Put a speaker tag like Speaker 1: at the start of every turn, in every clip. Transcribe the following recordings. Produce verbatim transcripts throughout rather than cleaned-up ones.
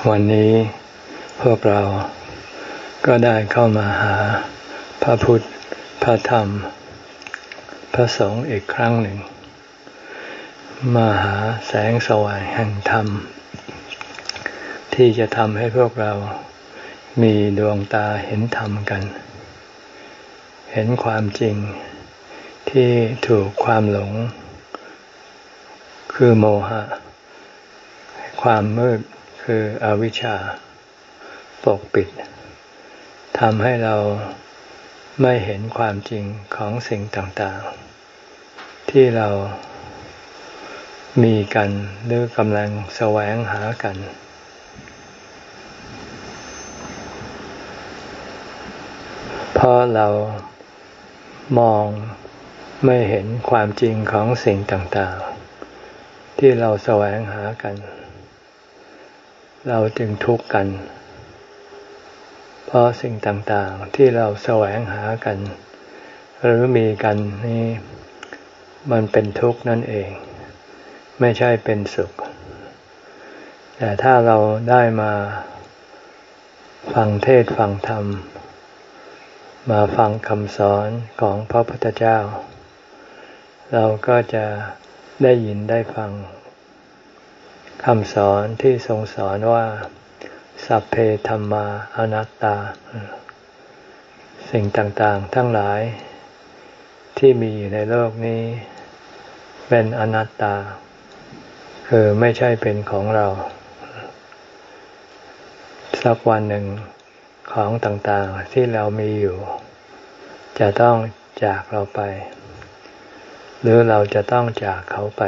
Speaker 1: วันนี้พวกเราก็ได้เข้ามาหาพระพุทธพระธรรมพระสงฆ์อีกครั้งหนึ่งมาหาแสงสว่างแห่งธรรมที่จะทำให้พวกเรามีดวงตาเห็นธรรมกันเห็นความจริงที่ถูกความหลงคือโมหะความมืดคืออวิชชาปกปิดทำให้เราไม่เห็นความจริงของสิ่งต่างๆที่เรามีกันหรือกำลังแสวงหากันเพราะเรามองไม่เห็นความจริงของสิ่งต่างๆที่เราแสวงหากันเราจึงทุกข์กันเพราะสิ่งต่างๆที่เราแสวงหากันหรือมีกันนี่มันเป็นทุกข์นั่นเองไม่ใช่เป็นสุขแต่ถ้าเราได้มาฟังเทศน์ฟังธรรมมาฟังคำสอนของพระพุทธเจ้าเราก็จะได้ยินได้ฟังคำสอนที่ทรงสอนว่าสัพเพธัมมาอนัตตาสิ่งต่างๆทั้งหลายที่มีอยู่ในโลกนี้เป็นอนัตตาคือไม่ใช่เป็นของเราสักวันหนึ่งของต่างๆที่เรามีอยู่จะต้องจากเราไปหรือเราจะต้องจากเขาไป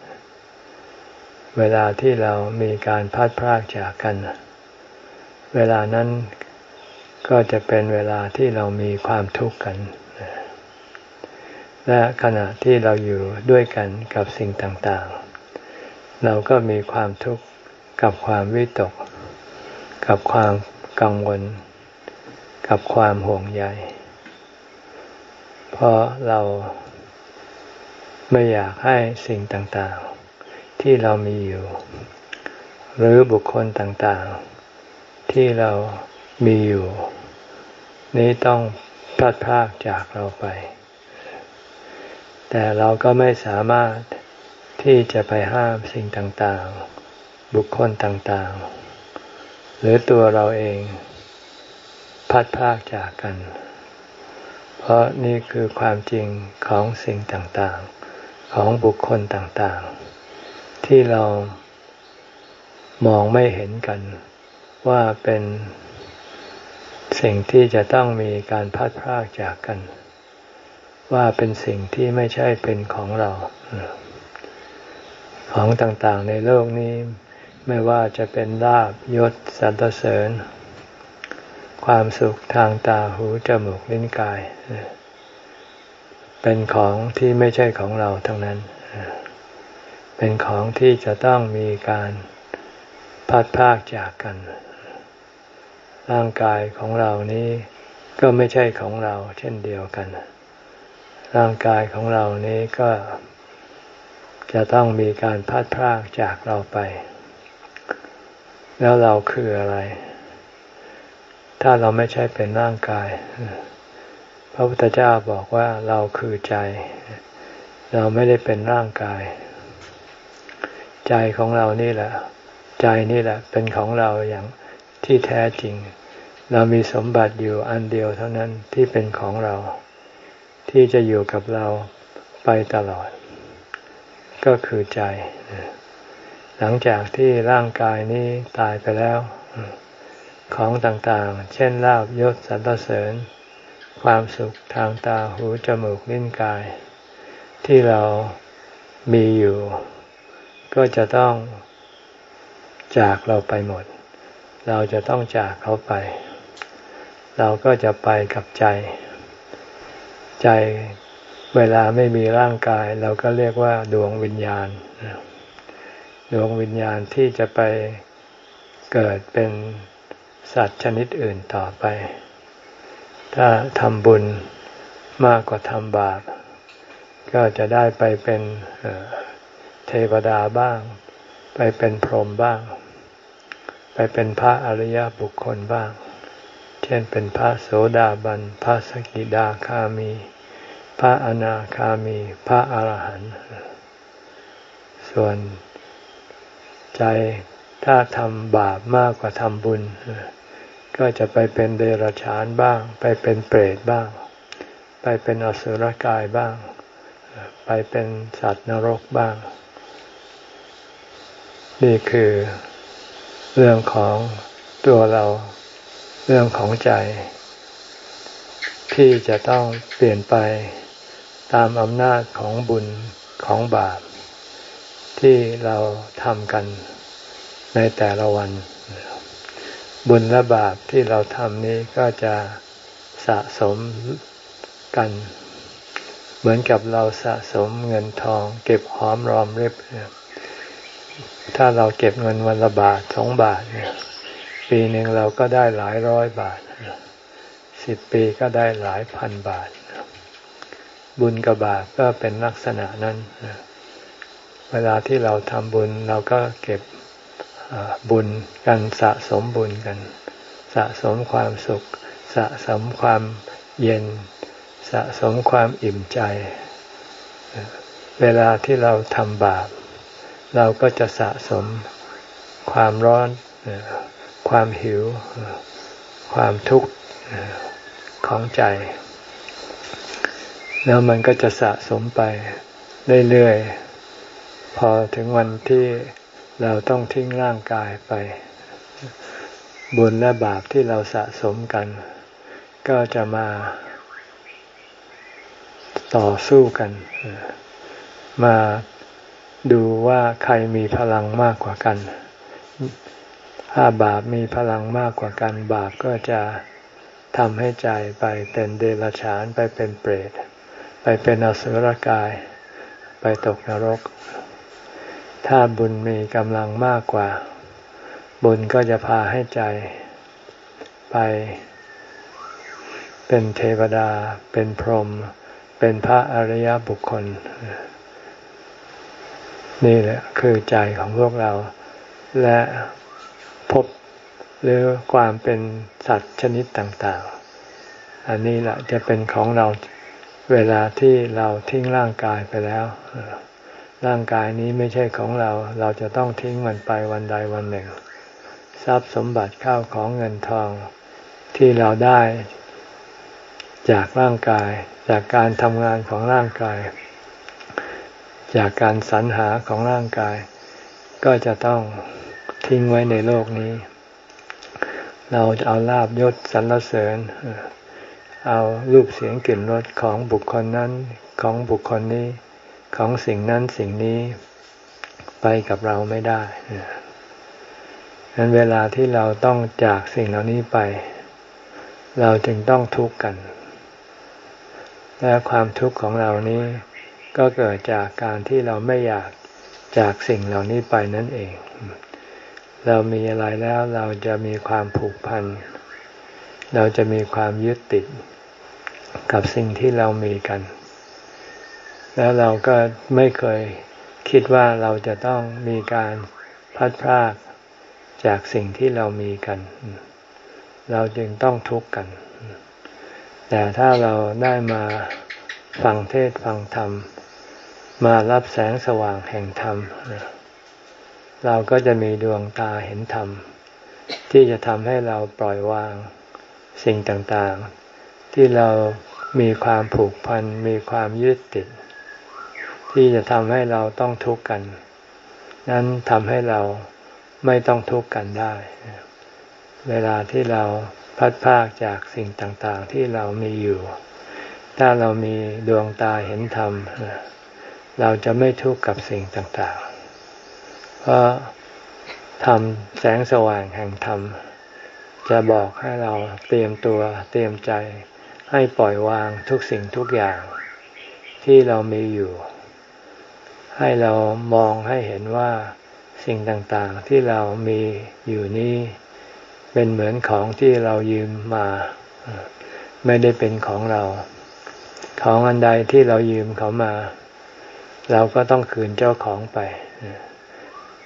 Speaker 1: เวลาที่เรามีการพลัดพรากจากกันเวลานั้นก็จะเป็นเวลาที่เรามีความทุกข์กันและขณะที่เราอยู่ด้วยกันกับสิ่งต่างๆเราก็มีความทุกข์กับความวิตกกับความกังวลกับความห่วงใยเพราะเราไม่อยากให้สิ่งต่างๆที่เรามีอยู่หรือบุคคลต่างๆที่เรามีอยู่นี้ต้องพลัดพรากจากเราไปแต่เราก็ไม่สามารถที่จะไปห้ามสิ่งต่างๆบุคคลต่างๆหรือตัวเราเองพลัดพรากจากกันเพราะนี่คือความจริงของสิ่งต่างๆของบุคคลต่างๆที่เรามองไม่เห็นกันว่าเป็นสิ่งที่จะต้องมีการพลัดพรากจากกันว่าเป็นสิ่งที่ไม่ใช่เป็นของเราของต่างๆในโลกนี้ไม่ว่าจะเป็นลาภยศสรรเสริญความสุขทางตาหูจมูกลิ้นกายเป็นของที่ไม่ใช่ของเราทั้งนั้นเป็นของที่จะต้องมีการพลัดพรากจากกันร่างกายของเรานี้ก็ไม่ใช่ของเราเช่นเดียวกันร่างกายของเรานี้ก็จะต้องมีการพลัดพรากจากเราไปแล้วเราคืออะไรถ้าเราไม่ใช่เป็นร่างกายพระพุทธเจ้าบอกว่าเราคือใจเราไม่ได้เป็นร่างกายใจของเรานี่แหละใจนี่แหละเป็นของเราอย่างที่แท้จริงเรามีสมบัติอยู่อันเดียวเท่านั้นที่เป็นของเราที่จะอยู่กับเราไปตลอดก็คือใจหลังจากที่ร่างกายนี้ตายไปแล้วของต่างๆเช่นลาภยศสรรเสริญความสุขทางตาหูจมูกลิ้นกายที่เรามีอยู่ก็จะต้องจากเราไปหมดเราจะต้องจากเขาไปเราก็จะไปกับใจใจเวลาไม่มีร่างกายเราก็เรียกว่าดวงวิญญาณดวงวิญญาณที่จะไปเกิดเป็นสัตว์ชนิดอื่นต่อไปถ้าทำบุญมากกว่าทำบาปก็จะได้ไปเป็นเทวดาบ้างไปเป็นพรหมบ้างไปเป็นพระอริยบุคคลบ้างเช่นเป็นพระโสดาบันพระสกิทาคามีพระอนาคามีพระอรหันต์ส่วนใจถ้าทำบาปมากกว่าทำบุญก็จะไปเป็นเดรัจฉานบ้างไปเป็นเปรตบ้างไปเป็นอสุรกายบ้างไปเป็นสัตว์นรกบ้างนี่คือเรื่องของตัวเราเรื่องของใจที่จะต้องเปลี่ยนไปตามอำนาจของบุญของบาปที่เราทำกันในแต่ละวันบุญและบาปที่เราทำนี้ก็จะสะสมกันเหมือนกับเราสะสมเงินทองเก็บหอมรอมริบถ้าเราเก็บเงินวันละบาทสองบาทเนี่ยปีหนึ่งเราก็ได้หลายร้อยบาทสิบปีก็ได้หลายพันบาทบุญกับบาปก็เป็นลักษณะนั้นเวลาที่เราทำบุญเราก็เก็บบุญกันสะสมบุญกันสะสมความสุขสะสมความเย็นสะสมความอิ่มใจเวลาที่เราทำบาปเราก็จะสะสมความร้อนความหิวความทุกข์ของใจแล้วมันก็จะสะสมไปเรื่อยๆพอถึงวันที่เราต้องทิ้งร่างกายไปบุญและบาปที่เราสะสมกันก็จะมาต่อสู้กันมาดูว่าใครมีพลังมากกว่ากันถ้าบาปมีพลังมากกว่ากันบาปก็จะทำให้ใจไปเป็นเดรัจฉานไปเป็นเปรตไปเป็นอสุรกายไปตกนรกถ้าบุญมีกำลังมากกว่าบุญก็จะพาให้ใจไปเป็นเทวดาเป็นพรหมเป็นพระอริยบุคคลนี่แหละคือใจของพวกเราและพบหรือความเป็นสัตว์ชนิดต่างๆอันนี้แหละจะเป็นของเราเวลาที่เราทิ้งร่างกายไปแล้วร่างกายนี้ไม่ใช่ของเราเราจะต้องทิ้งมันไปวันใดวันหนึ่งทรัพย์สมบัติข้าวของเงินทองที่เราได้จากร่างกายจากการทำงานของร่างกายจากการสรรหาของร่างกายก็จะต้องทิ้งไว้ในโลกนี้เราจะเอาลาภยศสรรเสริญเอารูปเสียงกลิ่นรสของบุคคลนั้นของบุคคลนี้ของสิ่งนั้นสิ่งนี้ไปกับเราไม่ได้ดังนั้นเวลาที่เราต้องจากสิ่งเหล่านี้ไปเราจึงต้องทุกข์กันและความทุกข์ของเรานี้ก็เกิดจากการที่เราไม่อยากจากสิ่งเหล่านี้ไปนั่นเองเรามีอะไรแล้วเราจะมีความผูกพันเราจะมีความยึดติดกับสิ่งที่เรามีกันแล้วเราก็ไม่เคยคิดว่าเราจะต้องมีการพัดพรากจากสิ่งที่เรามีกันเราจึงต้องทุกข์กันแต่ถ้าเราได้มาฟังเทศน์ฟังธรรมมารับแสงสว่างแห่งธรรมเราก็จะมีดวงตาเห็นธรรมที่จะทำให้เราปล่อยวางสิ่งต่างๆที่เรามีความผูกพันมีความยึดติดที่จะทำให้เราต้องทุกข์กันนั้นทำให้เราไม่ต้องทุกข์กันได้เวลาที่เราพัดพรากจากสิ่งต่างๆที่เรามีอยู่ถ้าเรามีดวงตาเห็นธรรมเราจะไม่ทุกข์กับสิ่งต่างๆเพราะธรรมแสงสว่างแห่งธรรมจะบอกให้เราเตรียมตัวเตรียมใจให้ปล่อยวางทุกสิ่งทุกอย่างที่เรามีอยู่ให้เรามองให้เห็นว่าสิ่งต่างๆที่เรามีอยู่นี้เป็นเหมือนของที่เรายืมมาไม่ได้เป็นของเราของอันใดที่เรายืมเขามาเราก็ต้องคืนเจ้าของไป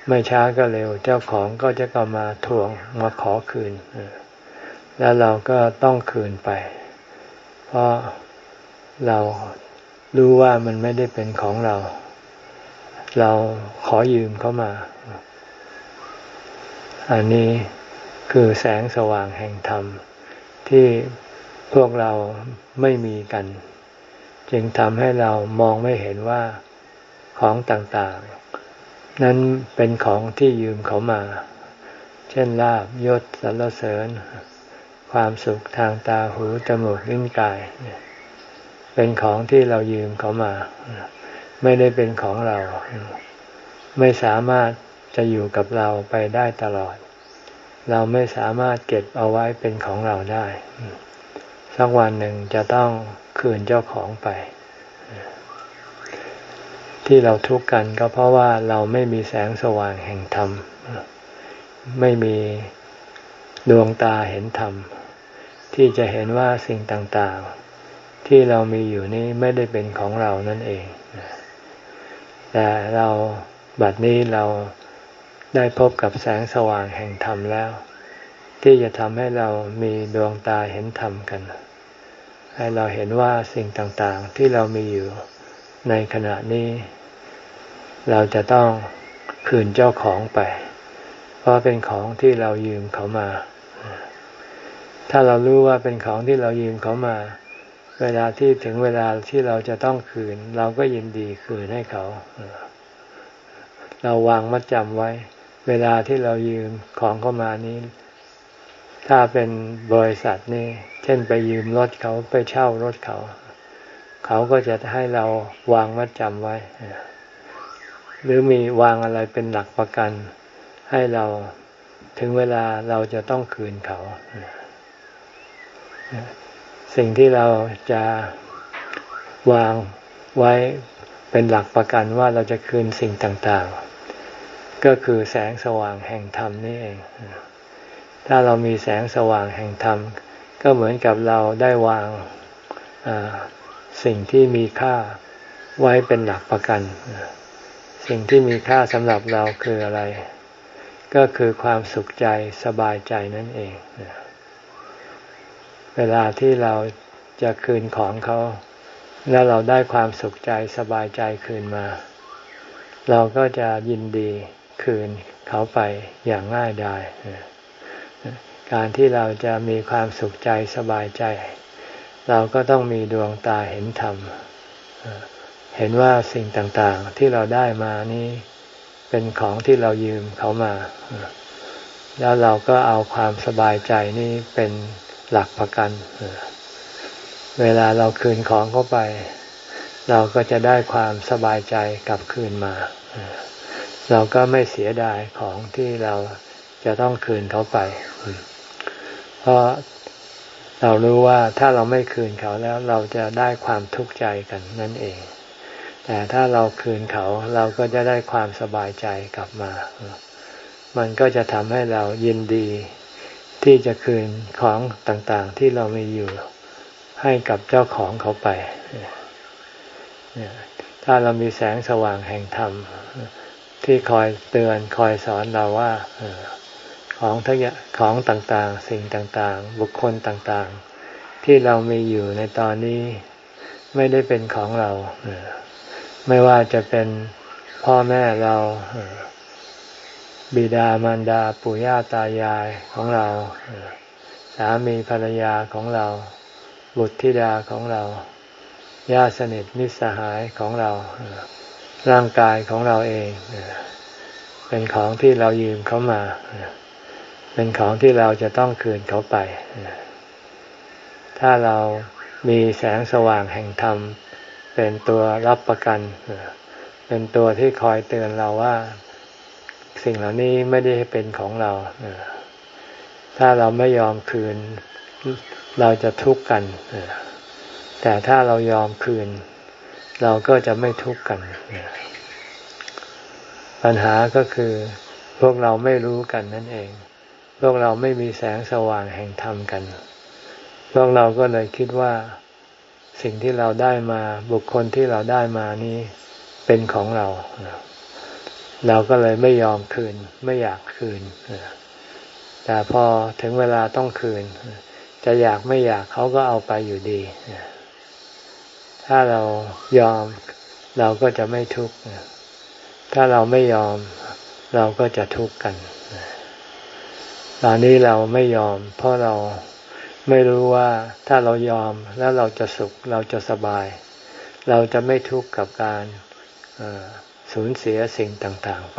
Speaker 1: ไม่ช้าก็เร็วเจ้าของก็จะก็มาทวงมาขอคืนแล้วเราก็ต้องคืนไปเพราะเรารู้ว่ามันไม่ได้เป็นของเราเราขอยืมเขามาอันนี้คือแสงสว่างแห่งธรรมที่พวกเราไม่มีกันจึงทำให้เรามองไม่เห็นว่าของต่างๆนั้นเป็นของที่ยืมเขามาเช่นลาภยศสรรเสริญความสุขทางตาหูจมูกลิ้นกายเป็นของที่เรายืมเขามาไม่ได้เป็นของเราไม่สามารถจะอยู่กับเราไปได้ตลอดเราไม่สามารถเก็บเอาไว้เป็นของเราได้สักวันหนึ่งจะต้องคืนเจ้าของไปที่เราทุกข์กันก็เพราะว่าเราไม่มีแสงสว่างแห่งธรรมไม่มีดวงตาเห็นธรรมที่จะเห็นว่าสิ่งต่างๆที่เรามีอยู่นี้ไม่ได้เป็นของเรานั่นเองแต่เราบัดนี้เราได้พบกับแสงสว่างแห่งธรรมแล้วที่จะทำให้เรามีดวงตาเห็นธรรมกันให้เราเห็นว่าสิ่งต่างๆที่เรามีอยู่ในขณะนี้เราจะต้องคืนเจ้าของไปเพราะเป็นของที่เรายืมเขามาถ้าเรารู้ว่าเป็นของที่เรายืมเขามาเวลาที่ถึงเวลาที่เราจะต้องคืนเราก็ยินดีคืนให้เขาเราวางมัดจำไว้เวลาที่เรายืมของเข้ามานี้ถ้าเป็นบริษัทนี่เช่นไปยืมรถเขาไปเช่ารถเขาเขาก็จะให้เราวางมัดจำไว้หรือมีวางอะไรเป็นหลักประกันให้เราถึงเวลาเราจะต้องคืนเขาสิ่งที่เราจะวางไว้เป็นหลักประกันว่าเราจะคืนสิ่งต่างๆก็คือแสงสว่างแห่งธรรมนี่เองถ้าเรามีแสงสว่างแห่งธรรมก็เหมือนกับเราได้วางสิ่งที่มีค่าไว้เป็นหลักประกันสิ่งที่มีค่าสำหรับเราคืออะไรก็คือความสุขใจสบายใจนั่นเองเวลาที่เราจะคืนของเขาแล้วเราได้ความสุขใจสบายใจคืนมาเราก็จะยินดีคืนเขาไปอย่างง่ายดายการที่เราจะมีความสุขใจสบายใจเราก็ต้องมีดวงตาเห็นธรรมเห็นว่าสิ่งต่างๆที่เราได้มานี้เป็นของที่เรายืมเขามาแล้วเราก็เอาความสบายใจนี้เป็นหลักประกันเวลาเราคืนของเข้าไปเราก็จะได้ความสบายใจกลับคืนมาเราก็ไม่เสียดายของที่เราจะต้องคืนเขาไปเพราะเรารู้ว่าถ้าเราไม่คืนเขาแล้วเราจะได้ความทุกข์ใจกันนั่นเองแต่ถ้าเราคืนเขาเราก็จะได้ความสบายใจกลับมามันก็จะทำให้เรายินดีที่จะคืนของต่างๆที่เรามีอยู่ให้กับเจ้าของเขาไปถ้าเรามีแสงสว่างแห่งธรรมที่คอยเตือนคอยสอนเราว่าของทั้งของต่างๆสิ่งต่างๆบุคคลต่างๆที่เรามีอยู่ในตอนนี้ไม่ได้เป็นของเราไม่ว่าจะเป็นพ่อแม่เราบิดามารดาปู่ย่าตายายของเราสามีภรรยาของเราบุตรธิดาของเราญาติสนิทมิตรสหายของเราร่างกายของเราเองเป็นของที่เรายืมเขามาเป็นของที่เราจะต้องคืนเขาไปถ้าเรามีแสงสว่างแห่งธรรมเป็นตัวรับประกันเป็นตัวที่คอยเตือนเราว่าสิ่งเหล่านี้ไม่ได้เป็นของเราถ้าเราไม่ยอมคืนเราจะทุกข์กันแต่ถ้าเรายอมคืนเราก็จะไม่ทุกข์กันปัญหาก็คือพวกเราไม่รู้กันนั่นเองพวกเราไม่มีแสงสว่างแห่งธรรมกันพวกเราก็เลยคิดว่าสิ่งที่เราได้มาบุคคลที่เราได้มานี้เป็นของเราเราก็เลยไม่ยอมคืนไม่อยากคืนแต่พอถึงเวลาต้องคืนจะอยากไม่อยากเขาก็เอาไปอยู่ดีถ้าเรายอมเราก็จะไม่ทุกข์ถ้าเราไม่ยอมเราก็จะทุกข์กันตอนนี้เราไม่ยอมเพราะเราไม่รู้ว่าถ้าเรายอมแล้วเราจะสุขเราจะสบายเราจะไม่ทุกข์กับการสูญเสียสิ่งต่างๆไป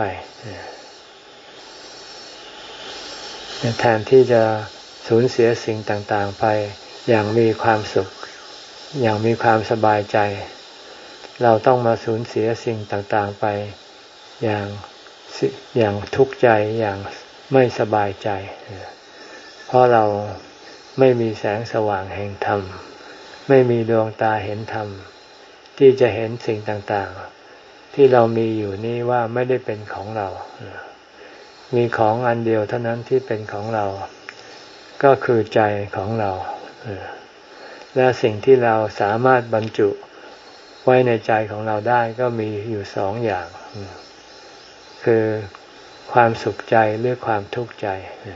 Speaker 1: แทนที่จะสูญเสียสิ่งต่างๆไปอย่างมีความสุขอย่างมีความสบายใจเราต้องมาสูญเสียสิ่งต่างๆไปอย่างอย่างทุกข์ใจอย่างไม่สบายใจเพราะเราไม่มีแสงสว่างแห่งธรรมไม่มีดวงตาเห็นธรรมที่จะเห็นสิ่งต่างๆที่เรามีอยู่นี้ว่าไม่ได้เป็นของเรามีของอันเดียวเท่านั้นที่เป็นของเราก็คือใจของเราและสิ่งที่เราสามารถบรรจุไว้ในใจของเราได้ก็มีอยู่สองอย่างคือความสุขใจหรือความทุกข์ใจ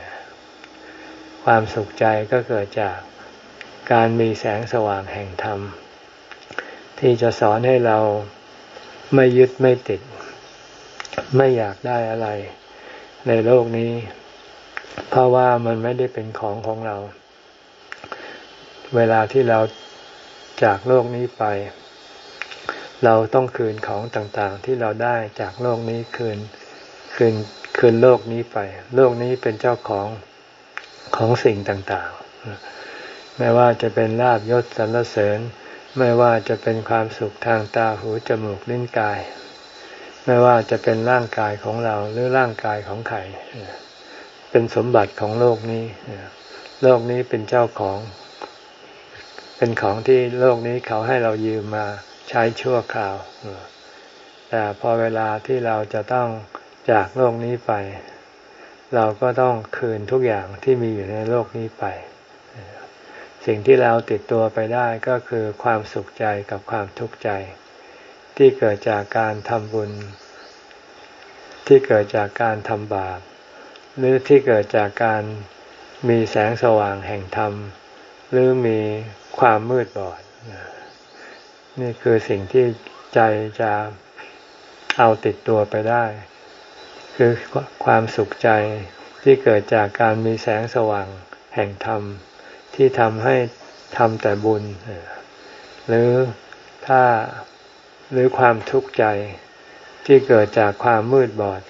Speaker 1: ความสุขใจก็เกิดจากการมีแสงสว่างแห่งธรรมที่จะสอนให้เราไม่ยึดไม่ติดไม่อยากได้อะไรในโลกนี้เพราะว่ามันไม่ได้เป็นของของเราเวลาที่เราจากโลกนี้ไปเราต้องคืนของต่างๆที่เราได้จากโลกนี้คืนคืนคืนโลกนี้ไปโลกนี้เป็นเจ้าของของสิ่งต่างๆไม่ว่าจะเป็นลาภยศสรรเสริญไม่ว่าจะเป็นความสุขทางตาหูจมูกลิ้นกายไม่ว่าจะเป็นร่างกายของเราหรือร่างกายของใครเป็นสมบัติของโลกนี้โลกนี้เป็นเจ้าของเป็นของที่โลกนี้เขาให้เรายืมมาใช้ชั่วคราวแต่พอเวลาที่เราจะต้องจากโลกนี้ไปเราก็ต้องคืนทุกอย่างที่มีอยู่ในโลกนี้ไปสิ่งที่เราติดตัวไปได้ก็คือความสุขใจกับความทุกข์ใจที่เกิดจากการทำบุญที่เกิดจากการทำบาปหรือที่เกิดจากการมีแสงสว่างแห่งธรรมหรือมีความมืดบอดนี่คือสิ่งที่ใจจะเอาติดตัวไปได้คือความสุขใจที่เกิดจากการมีแสงสว่างแห่งธรรมที่ทำให้ทำแต่บุญหรือถ้าหรือความทุกข์ใจที่เกิดจากความมืดบอด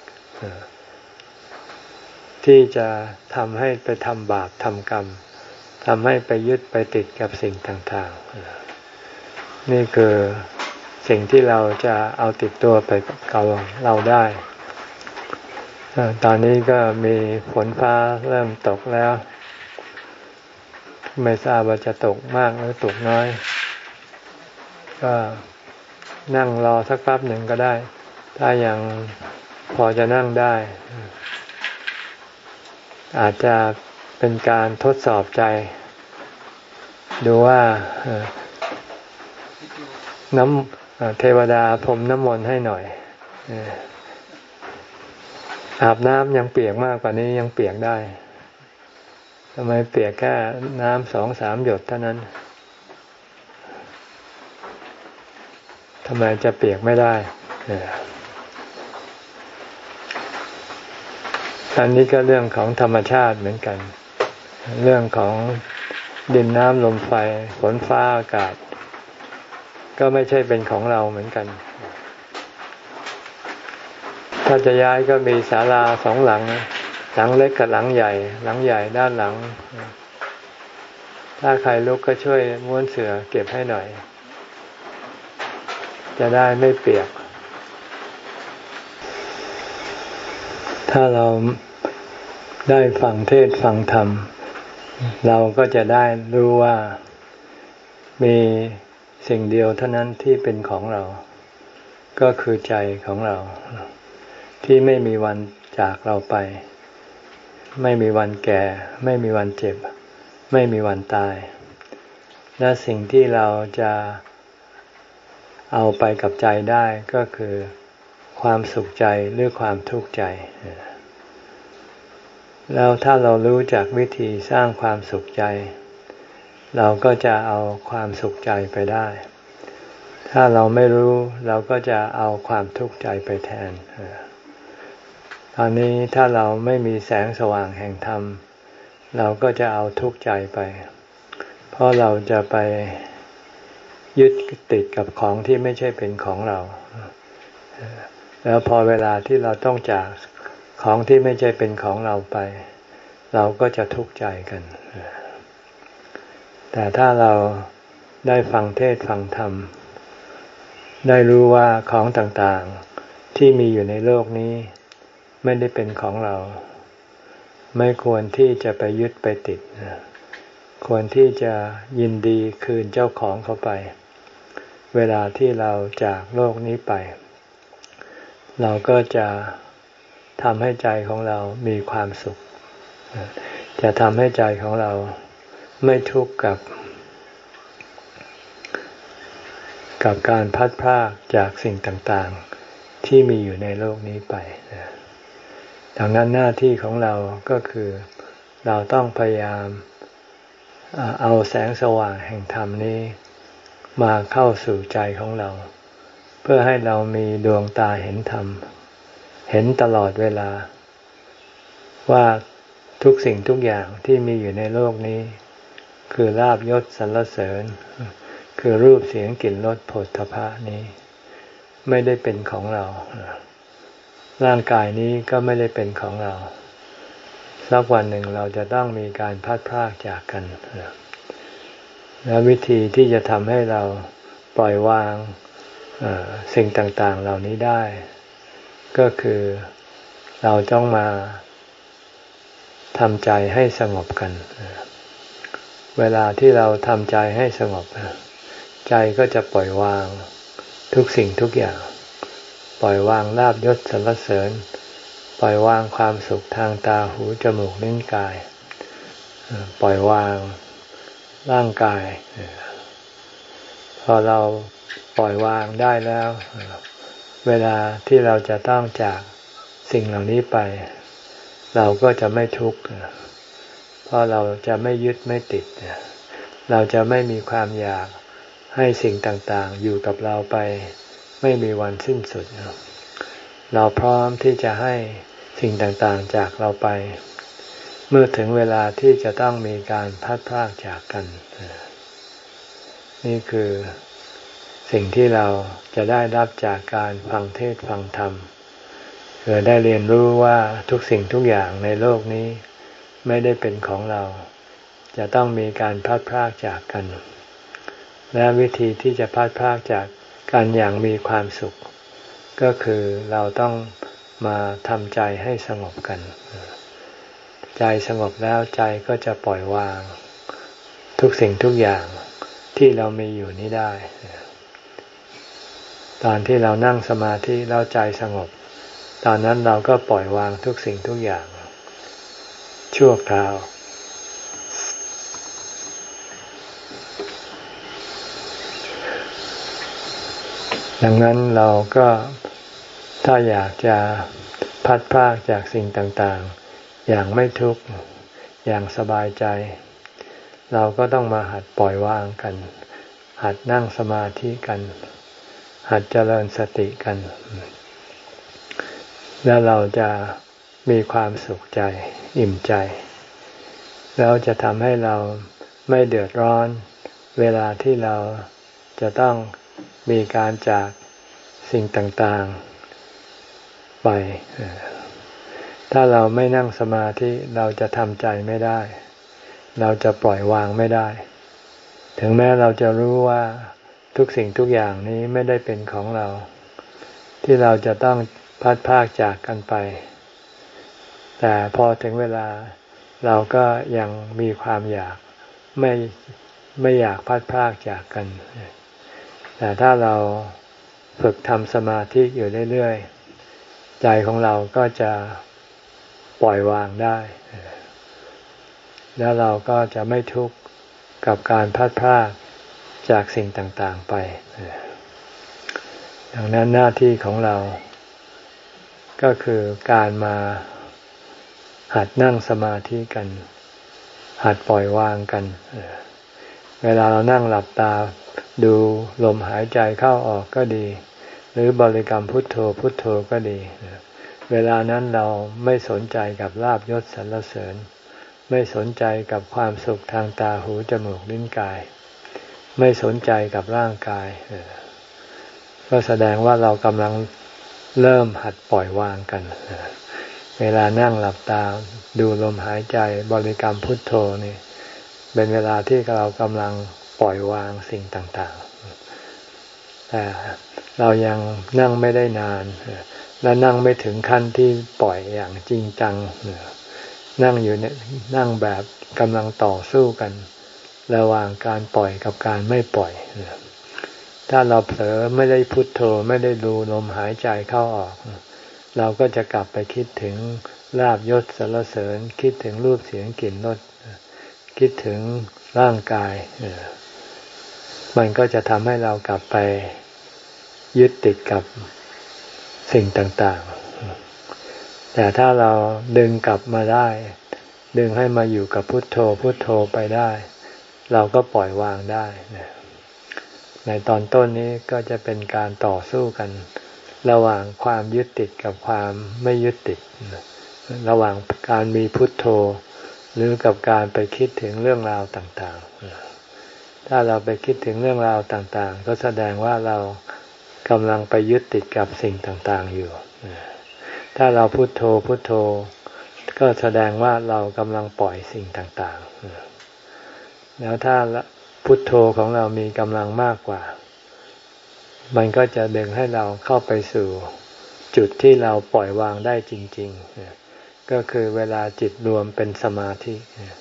Speaker 1: ที่จะทำให้ไปทำบาปทำกรรมทำให้ไปยึดไปติดกับสิ่งต่างๆนี่คือสิ่งที่เราจะเอาติดตัวไปกับเราได้ตอนนี้ก็มีฝนฟ้าเริ่มตกแล้วไม่ทราบว่าจะตกมากหรือตกน้อยก็นั่งรอสักแป๊บหนึ่งก็ได้ถ้ายังพอจะนั่งได้อาจจะเป็นการทดสอบใจดูว่าน้ำเทวดาพรมน้ำมนต์ให้หน่อยอาบน้ำยังเปียกมากกว่านี้ยังเปียกได้ทำไมเปียกแค่น้ำสองสามหยดเท่านั้นทำไมจะเปียกไม่ได้อันนี้ก็เรื่องของธรรมชาติเหมือนกันเรื่องของดินน้ำลมไฟฝนฟ้าอากาศก็ไม่ใช่เป็นของเราเหมือนกันถ้าจะย้ายก็มีศาลาสองหลังหลังเล็กกับหลังใหญ่หลังใหญ่ด้านหลังถ้าใครลุกก็ช่วยม้วนเสื่อเก็บให้หน่อยจะได้ไม่เปียกถ้าเราได้ฟังเทศน์ฟังธรรมเราก็จะได้รู้ว่ามีสิ่งเดียวเท่านั้นที่เป็นของเราก็คือใจของเราที่ไม่มีวันจากเราไปไม่มีวันแก่ไม่มีวันเจ็บไม่มีวันตายและสิ่งที่เราจะเอาไปกับใจได้ก็คือคความสุขใจหรือความทุกข์ใจแล้วถ้าเรารู้จักวิธีสร้างความสุขใจเราก็จะเอาความสุขใจไปได้ถ้าเราไม่รู้เราก็จะเอาความทุกข์ใจไปแทนตอนนี้ถ้าเราไม่มีแสงสว่างแห่งธรรมเราก็จะเอาทุกข์ใจไปเพราะเราจะไปยึดติดกับของที่ไม่ใช่เป็นของเราแล้วพอเวลาที่เราต้องจากของที่ไม่ใช่เป็นของเราไปเราก็จะทุกข์ใจกันแต่ถ้าเราได้ฟังเทศน์ฟังธรรมได้รู้ว่าของต่างๆที่มีอยู่ในโลกนี้ไม่ได้เป็นของเราไม่ควรที่จะไปยึดไปติดควรที่จะยินดีคืนเจ้าของเขาไปเวลาที่เราจากโลกนี้ไปเราก็จะทำให้ใจของเรามีความสุขจะทำให้ใจของเราไม่ทุกข์กับกับการพัดพรากจากสิ่งต่างๆที่มีอยู่ในโลกนี้ไปดังนั้นหน้าที่ของเราก็คือเราต้องพยายามเอาแสงสว่างแห่งธรรมนี้มาเข้าสู่ใจของเราเพื่อให้เรามีดวงตาเห็นธรรมเห็นตลอดเวลาว่าทุกสิ่งทุกอย่างที่มีอยู่ในโลกนี้คือลาภยศสรรเสริญคือรูปเสียงกลิ่นรสโผฏฐัพพะนี้ไม่ได้เป็นของเราร่างกายนี้ก็ไม่ได้เป็นของเราสักวันหนึ่งเราจะต้องมีการพัดพรากจากกันและวิธีที่จะทำให้เราปล่อยวางสิ่งต่างๆเหล่านี้ได้ก็คือเราต้องมาทำใจให้สงบกันเวลาที่เราทำใจให้สงบใจก็จะปล่อยวางทุกสิ่งทุกอย่างปล่อยวางลาภยศสรรเสริญปล่อยวางความสุขทางตาหูจมูกลิ้นกายปล่อยวางร่างกายพอเราปล่อยวางได้แล้วเวลาที่เราจะต้องจากสิ่งเหล่านี้ไปเราก็จะไม่ทุกข์เพราะเราจะไม่ยึดไม่ติดเราจะไม่มีความอยากให้สิ่งต่างๆอยู่กับเราไปไม่มีวันสิ้นสุดเราพร้อมที่จะให้สิ่งต่างๆจากเราไปเมื่อถึงเวลาที่จะต้องมีการพัดพรากจากกันนี่คือสิ่งที่เราจะได้รับจากการฟังเทศน์ฟังธรรมคือได้เรียนรู้ว่าทุกสิ่งทุกอย่างในโลกนี้ไม่ได้เป็นของเราจะต้องมีการพัดพรากจากกันและวิธีที่จะพัดพรากจากกันอย่างมีความสุขก็คือเราต้องมาทำใจให้สงบกันใจสงบแล้วใจก็จะปล่อยวางทุกสิ่งทุกอย่างที่เรามีอยู่นี้ได้ตอนที่เรานั่งสมาธิแล้วใจสงบตอนนั้นเราก็ปล่อยวางทุกสิ่งทุกอย่างชั่วคราวดังนั้นเราก็ถ้าอยากจะพัดพรากจากสิ่งต่างๆอย่างไม่ทุกข์อย่างสบายใจเราก็ต้องมาหัดปล่อยวางกันหัดนั่งสมาธิกันหัดเจริญสติกันแล้วเราจะมีความสุขใจอิ่มใจแล้วจะทำให้เราไม่เดือดร้อนเวลาที่เราจะต้องมีการจากสิ่งต่างๆไปถ้าเราไม่นั่งสมาธิเราจะทำใจไม่ได้เราจะปล่อยวางไม่ได้ถึงแม้เราจะรู้ว่าทุกสิ่งทุกอย่างนี้ไม่ได้เป็นของเราที่เราจะต้องพัดพรากจากกันไปแต่พอถึงเวลาเราก็ยังมีความอยากไม่ไม่อยากพัดพรากจากกันแต่ถ้าเราฝึกทำสมาธิอยู่เรื่อยๆใจของเราก็จะปล่อยวางได้แล้วเราก็จะไม่ทุกข์กับการพัดพรากจากสิ่งต่างๆไปดังนั้นหน้าที่ของเราก็คือการมาหัดนั่งสมาธิกันหัดปล่อยวางกันเวลาเรานั่งหลับตาดูลมหายใจเข้าออกก็ดีหรือบริกรรมพุทโธพุทโธก็ดีเวลานั้นเราไม่สนใจกับลาภยศสรรเสริญไม่สนใจกับความสุขทางตาหูจมูกลิ้นกายไม่สนใจกับร่างกายก็แสดงว่าเรากำลังเริ่มหัดปล่อยวางกันเวลานั่งหลับตาดูลมหายใจบริกรรมพุทโธนี่เป็นเวลาที่เรากำลังปล่อยวางสิ่งต่างๆแต่เรายังนั่งไม่ได้นานและนั่งไม่ถึงขั้นที่ปล่อยอย่างจริงจังนั่งอยู่เนี่ยนั่งแบบกำลังต่อสู้กันระหว่างการปล่อยกับการไม่ปล่อยถ้าเราเผลอไม่ได้พุทโธไม่ได้ดูลมหายใจเข้าออกเราก็จะกลับไปคิดถึงลาภยศสรรเสริญคิดถึงรูปเสียงกลิ่นรสคิดถึงร่างกายมันก็จะทำให้เรากลับไปยึดติดกับสิ่งต่างๆแต่ถ้าเราดึงกลับมาได้ดึงให้มาอยู่กับพุทโธพุทโธไปได้เราก็ปล่อยวางได้ในตอนต้นนี้ก็จะเป็นการต่อสู้กันระหว่างความยึดติดกับความไม่ยึดติดระหว่างการมีพุทโธหรือกับการไปคิดถึงเรื่องราวต่างๆถ้าเราไปคิดถึงเรื่องราวต่างๆก็แสดงว่าเรากำลังไปยึดติดกับสิ่งต่างๆอยู่ถ้าเราพุทโธพุทโธก็แสดงว่าเรากำลังปล่อยสิ่งต่างๆแล้วถ้าพุทโธของเรามีกำลังมากกว่ามันก็จะดึงให้เราเข้าไปสู่จุดที่เราปล่อยวางได้จริงๆก็คือเวลาจิตรวมเป็นสมาธิ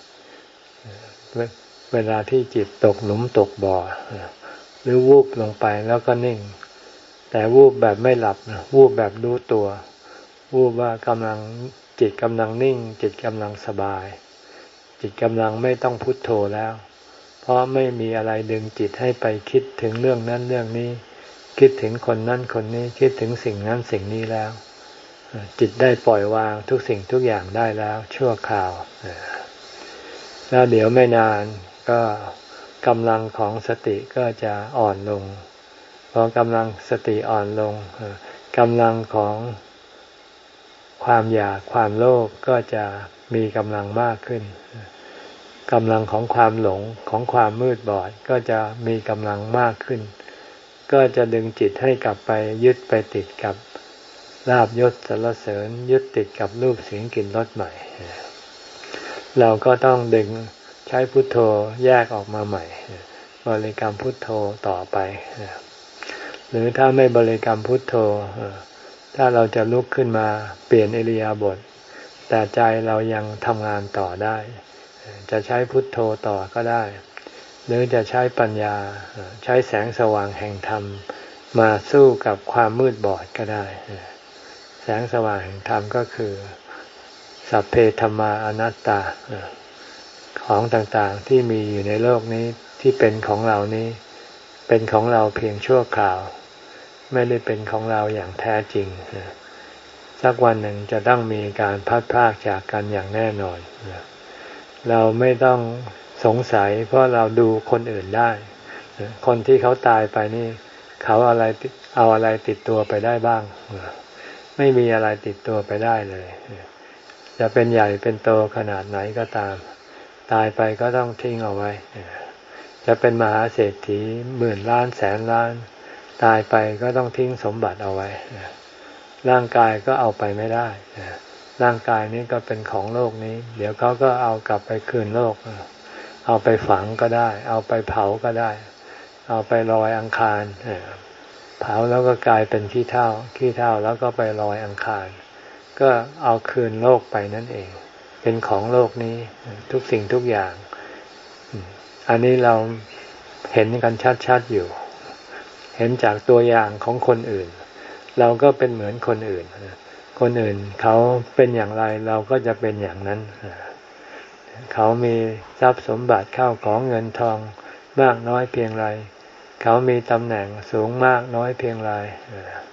Speaker 1: เวลาที่จิตตกหลุมตกบ่อหรือวูบลงไปแล้วก็นิ่งแต่วูบแบบไม่หลับวูบแบบรู้ตัววูบว่ากำลังจิตกำลังนิ่งจิตกำลังสบายจิตกำลังไม่ต้องพุทโธแล้วเพราะไม่มีอะไรดึงจิตให้ไปคิดถึงเรื่องนั้นเรื่องนี้คิดถึงคนนั้นคนนี้คิดถึงสิ่งนั้นสิ่งนี้แล้วจิตได้ปล่อยวางทุกสิ่งทุกอย่างได้แล้วชั่วคราวแล้วเดี๋ยวไม่นานก็กำลังของสติก็จะอ่อนลงพอกำลังสติอ่อนลงกำลังของความอยากความโลภก็จะมีกำลังมากขึ้นกำลังของความหลงของความมืดบอดก็จะมีกำลังมากขึ้นก็จะดึงจิตให้กลับไปยึดไปติดกับลาภยศสรรเสริญยึดติดกับรูปเสียงกลิ่นรสใหม่เราก็ต้องดึงใช้พุทโธแยกออกมาใหม่บริกรรมพุทโธต่อไปหรือถ้าไม่บริกรรมพุทโธถ้าเราจะลุกขึ้นมาเปลี่ยนอิริยาบถแต่ใจเรายังทำงานต่อได้จะใช้พุทโธต่อก็ได้หรือจะใช้ปัญญาใช้แสงสว่างแห่งธรรมมาสู้กับความมืดบอดก็ได้แสงสว่างแห่งธรรมก็คือสัพเพธัมมาอนัตตาของต่างๆที่มีอยู่ในโลกนี้ที่เป็นของเรานี้เป็นของเราเพียงชั่วคราวไม่ได้เป็นของเราอย่างแท้จริงสักวันหนึ่งจะต้องมีการพัดพรากจากกันอย่างแน่นอนเราไม่ต้องสงสัยเพราะเราดูคนอื่นได้คนที่เขาตายไปนี่เขาอะไรเอาอะไรติดตัวไปได้บ้างไม่มีอะไรติดตัวไปได้เลยจะเป็นใหญ่เป็นโตขนาดไหนก็ตามตายไปก็ต้องทิ้งเอาไว้จะเป็นมหาเศรษฐีหมื่นล้านแสนล้านตายไปก็ต้องทิ้งสมบัติเอาไว้ร่างกายก็เอาไปไม่ได้ร่างกายนี้ก็เป็นของโลกนี้เดี๋ยวเขาก็เอากลับไปคืนโลกเอาไปฝังก็ได้เอาไปเผาก็ได้เอาไปลอยอังคารเผาแล้วก็กลายเป็นขี้เถ้าขี้เถ้าแล้วก็ไปลอยอังคารก็เอาคืนโลกไปนั่นเองเป็นของโลกนี้ทุกสิ่งทุกอย่างอันนี้เราเห็นกันชัดๆอยู่เห็นจากตัวอย่างของคนอื่นเราก็เป็นเหมือนคนอื่นคนอื่นเขาเป็นอย่างไรเราก็จะเป็นอย่างนั้นเขามีทรัพย์สมบัติเข้าของเงินทองมากน้อยเพียงไรเขามีตำแหน่งสูงมากน้อยเพียงไร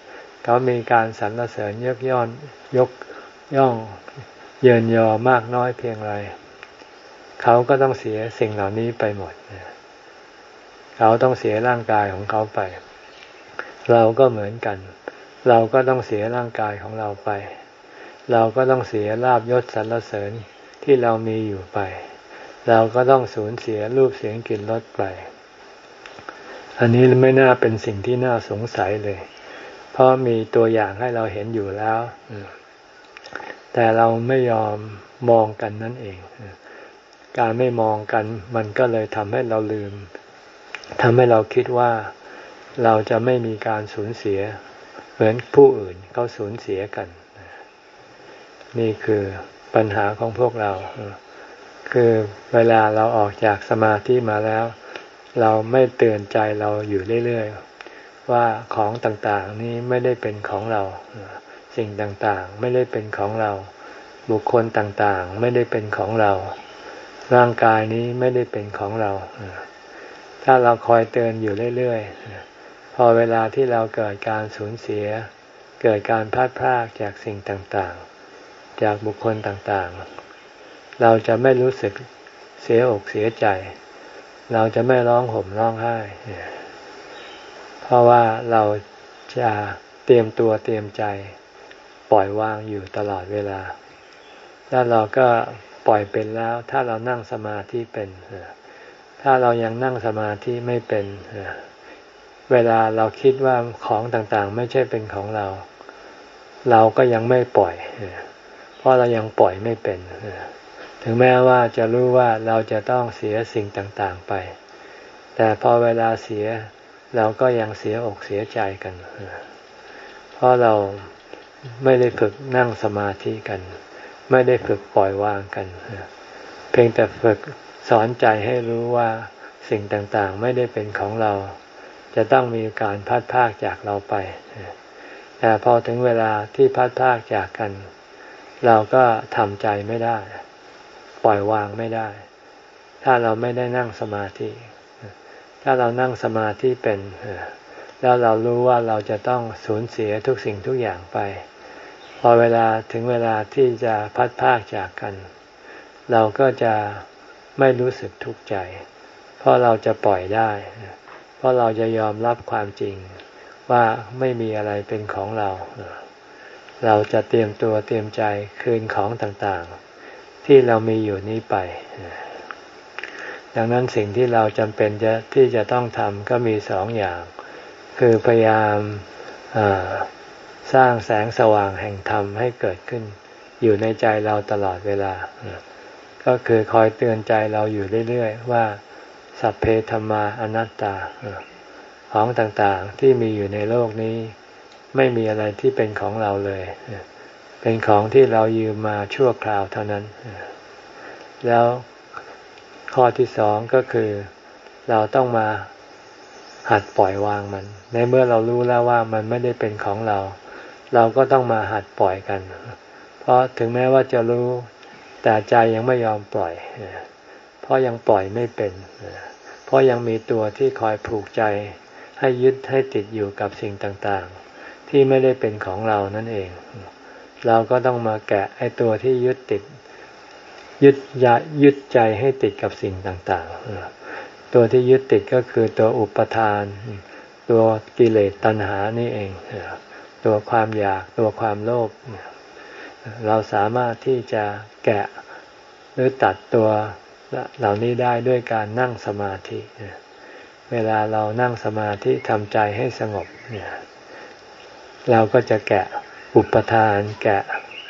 Speaker 1: เขามีการสรรเสริญยกย่อนยกย่องเยินยอมากน้อยเพียงไรเขาก็ต้องเสียสิ่งเหล่านี้ไปหมดเขาต้องเสียร่างกายของเขาไปเราก็เหมือนกันเราก็ต้องเสียร่างกายของเราไปเราก็ต้องเสียลาภยศสรรเสริญที่เรามีอยู่ไปเราก็ต้องสูญเสียรูปเสียงกลิ่นรสไปอันนี้ไม่น่าเป็นสิ่งที่น่าสงสัยเลยเพราะมีตัวอย่างให้เราเห็นอยู่แล้วแต่เราไม่ยอมมองกันนั่นเองการไม่มองกันมันก็เลยทำให้เราลืมทำให้เราคิดว่าเราจะไม่มีการสูญเสียเหมือนผู้อื่นเขาสูญเสียกันนี่คือปัญหาของพวกเราคือเวลาเราออกจากสมาธิมาแล้วเราไม่เตือนใจเราอยู่เรื่อยๆว่าของต่างๆนี้ไม่ได้เป็นของเราสิ่งต่างๆไม่ได้เป็นของเราบุคคลต่างๆไม่ได้เป็นของเราร่างกายนี้ไม่ได้เป็นของเราถ้าเราคอยเตือนอยู่เรื่อยๆพอเวลาที่เราเกิดการสูญเสียเกิดการพลาดพลาดจากสิ่งต่างๆจากบุคคลต่างๆเราจะไม่รู้สึกเสียอกเสียใจเราจะไม่ร้องห่มร้องไห้เพราะว่าเราจะเตรียมตัวเตรียมใจปล่อยวางอยู่ตลอดเวลาถ้าเราก็ปล่อยเป็นแล้วถ้าเรานั่งสมาธิเป็นถ้าเรายังนั่งสมาธิไม่เป็นเวลาเราคิดว่าของต่างๆไม่ใช่เป็นของเราเราก็ยังไม่ปล่อยเพราะเรายังปล่อยไม่เป็นถึงแม้ว่าจะรู้ว่าเราจะต้องเสียสิ่งต่างๆไปแต่พอเวลาเสียเราก็ยังเสียอกเสียใจกันเพราะเราไม่ได้ฝึกนั่งสมาธิกันไม่ได้ฝึกปล่อยวางกันเพียงแต่ฝึกสอนใจให้รู้ว่าสิ่งต่างๆไม่ได้เป็นของเราจะต้องมีการพัดพรากจากเราไปแต่พอถึงเวลาที่พัดพรากจากกันเราก็ทำใจไม่ได้ปล่อยวางไม่ได้ถ้าเราไม่ได้นั่งสมาธิถ้าเรานั่งสมาธิเป็นแล้วเรารู้ว่าเราจะต้องสูญเสียทุกสิ่งทุกอย่างไปพอเวลาถึงเวลาที่จะพัดพรากจากกันเราก็จะไม่รู้สึกทุกข์ใจเพราะเราจะปล่อยได้เพราะเราจะยอมรับความจริงว่าไม่มีอะไรเป็นของเราเราจะเตรียมตัวเตรียมใจคืนของต่างๆที่เรามีอยู่นี้ไปดังนั้นสิ่งที่เราจำเป็นจะที่จะต้องทำก็มีสองอย่างคือพยายามสร้างแสงสว่างแห่งธรรมให้เกิดขึ้นอยู่ในใจเราตลอดเวลาก็คือคอยเตือนใจเราอยู่เรื่อยๆว่าสัพเพธัมมาอนัตตาของต่างๆที่มีอยู่ในโลกนี้ไม่มีอะไรที่เป็นของเราเลยเป็นของที่เรายืมมาชั่วคราวเท่านั้นแล้วข้อที่สองก็คือเราต้องมาหัดปล่อยวางมันในเมื่อเรารู้แล้วว่ามันไม่ได้เป็นของเราเราก็ต้องมาหัดปล่อยกันเพราะถึงแม้ว่าจะรู้แต่ใจยังไม่ยอมปล่อยเพราะยังปล่อยไม่เป็นเพราะยังมีตัวที่คอยผูกใจให้ยึดให้ติดอยู่กับสิ่งต่างๆที่ไม่ได้เป็นของเรานั่นเองเราก็ต้องมาแกะไอ้ตัวที่ยึดติดยึดยายึดใจให้ติดกับสิ่งต่างๆตัวที่ยึดติดก็คือตัวอุปทานตัวกิเลสตัณหานี่เองตัวความอยากตัวความโลภเราสามารถที่จะแกะหรือตัดตัวเหล่านี้ได้ด้วยการนั่งสมาธิเวลาเรานั่งสมาธิทำใจให้สงบเนี่ยเราก็จะแกะอุปทานแกะ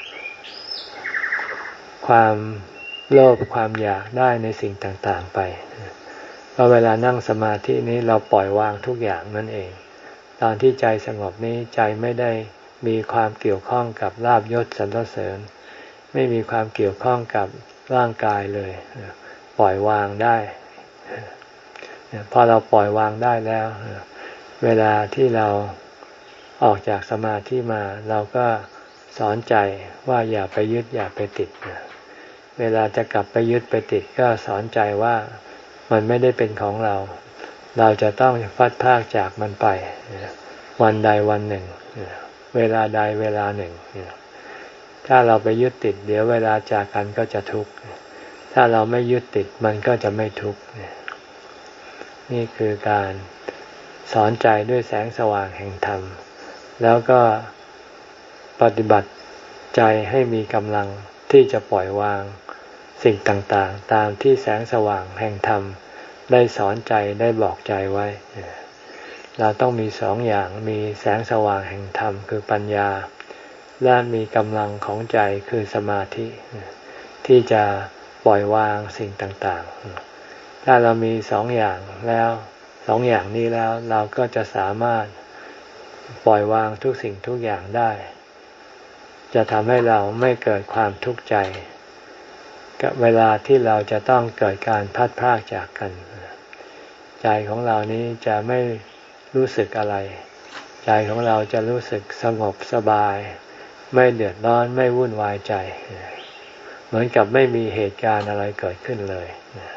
Speaker 1: ความโลภความอยากได้ในสิ่งต่างๆไปพอเวลานั่งสมาธินี้เราปล่อยวางทุกอย่างนั่นเองตอนที่ใจสงบนี้ใจไม่ได้มีความเกี่ยวข้องกับลาภยศสรรเสริญไม่มีความเกี่ยวข้องกับร่างกายเลยปล่อยวางได้พอเราปล่อยวางได้แล้วเวลาที่เราออกจากสมาธิมาเราก็สอนใจว่าอย่าไปยึดอย่าไปติดเวลาจะกลับไปยึดไปติดก็สอนใจว่ามันไม่ได้เป็นของเราเราจะต้องพัดพรากจากมันไปวันใดวันหนึ่งเวลาใดเวลาหนึ่งถ้าเราไปยึดติดเดี๋ยวเวลาจากกันก็จะทุกข์ถ้าเราไม่ยึดติดมันก็จะไม่ทุกข์นี่คือการสอนใจด้วยแสงสว่างแห่งธรรมแล้วก็ปฏิบัติใจให้มีกำลังที่จะปล่อยวางสิ่งต่างๆตามที่แสงสว่างแห่งธรรมได้สอนใจได้บอกใจไว้เราต้องมีสองอย่างมีแสงสว่างแห่งธรรมคือปัญญาและมีกำลังของใจคือสมาธิที่จะปล่อยวางสิ่งต่างๆถ้าเรามีสองอย่างแล้วสองอย่างนี้แล้วเราก็จะสามารถปล่อยวางทุกสิ่งทุกอย่างได้จะทำให้เราไม่เกิดความทุกข์ใจกับเวลาที่เราจะต้องเกิดการพัดพรากจากกันใจของเรานี้จะไม่รู้สึกอะไรใจของเราจะรู้สึกสงบสบายไม่เดือดร้อนไม่วุ่นวายใจเหมือนกับไม่มีเหตุการณ์อะไรเกิดขึ้นเลย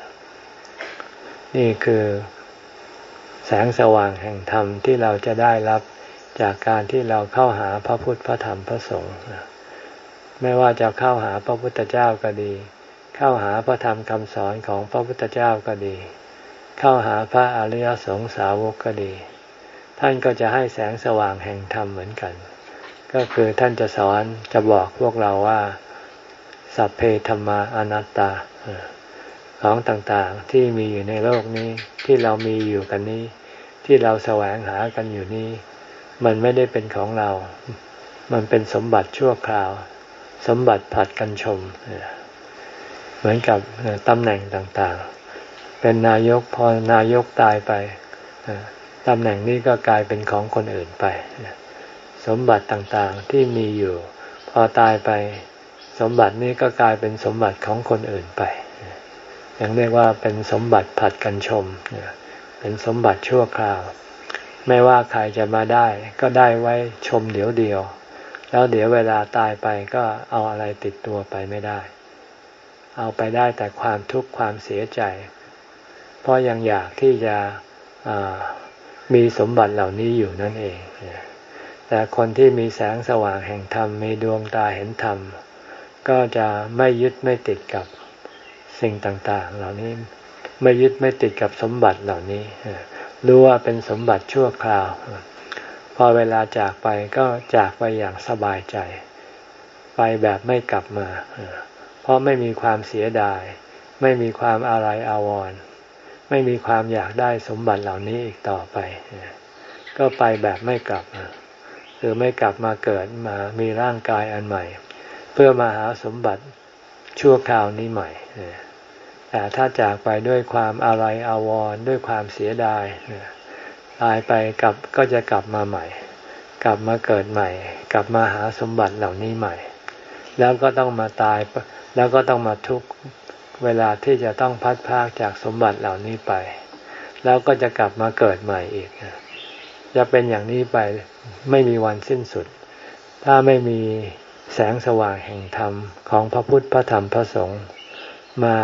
Speaker 1: นี่คือแสงสว่างแห่งธรรมที่เราจะได้รับจากการที่เราเข้าหาพระพุทธพระธรรมพระสงฆ์ไม่ว่าจะเข้าหาพระพุทธเจ้าก็ดีเข้าหาพระธรรมคำสอนของพระพุทธเจ้าก็ดีเข้าหาพระอริยสงสาวกก็ดีท่านก็จะให้แสงสว่างแห่งธรรมเหมือนกันก็คือท่านจะสอนจะบอกพวกเราว่าสัพเพธัมมาอนัตตาของต่างๆที่มีอยู่ในโลกนี้ที่เรามีอยู่กันนี้ที่เราแสวงหากันอยู่นี้มันไม่ได้เป็นของเรามันเป็นสมบัติชั่วคราวสมบัติผัดกันชมเหมือนกับตำแหน่งต่างๆเป็นนายกพอนายกตายไปตำแหน่งนี้ก็กลายเป็นของคนอื่นไปสมบัติต่างๆที่มีอยู่พอตายไปสมบัตินี้ก็กลายเป็นสมบัติของคนอื่นไปอย่างเรียกว่าเป็นสมบัติผัดกันชมเป็นสมบัติชั่วคราวไม่ว่าใครจะมาได้ก็ได้ไว้ชมเดี๋ยวเดียวแล้วเดี๋ยวเวลาตายไปก็เอาอะไรติดตัวไปไม่ได้เอาไปได้แต่ความทุกข์ความเสียใจเพราะยังอยากที่จะมีสมบัติเหล่านี้อยู่นั่นเองแต่คนที่มีแสงสว่างแห่งธรรมมีดวงตาเห็นธรรมก็จะไม่ยึดไม่ติดกับสิ่งต่างๆเหล่านี้ไม่ยึดไม่ติดกับสมบัติเหล่านี้รู้ว่าเป็นสมบัติชั่วคราวพอเวลาจากไปก็จากไปอย่างสบายใจไปแบบไม่กลับมาเพราะไม่มีความเสียดายไม่มีความอาลัยอาวรณ์ไม่มีความอยากได้สมบัติเหล่านี้อีกต่อไปก็ไปแบบไม่กลับคือไม่กลับมาเกิดมามีร่างกายอันใหม่เพื่อมาหาสมบัติชั่วคราวนี้ใหม่แต่ถ้าจากไปด้วยความอาลัยอาวรณ์ด้วยความเสียดายตายไปกลับก็จะกลับมาใหม่กลับมาเกิดใหม่กลับมาหาสมบัติเหล่านี้ใหม่แล้วก็ต้องมาตายแล้วก็ต้องมาทุกข์เวลาที่จะต้องพัดพรากจากสมบัติเหล่านี้ไปแล้วก็จะกลับมาเกิดใหม่อีกจะเป็นอย่างนี้ไปไม่มีวันสิ้นสุดถ้าไม่มีแสงสว่างแห่งธรรมของพระพุทธพระธรรมพระสงฆ์มา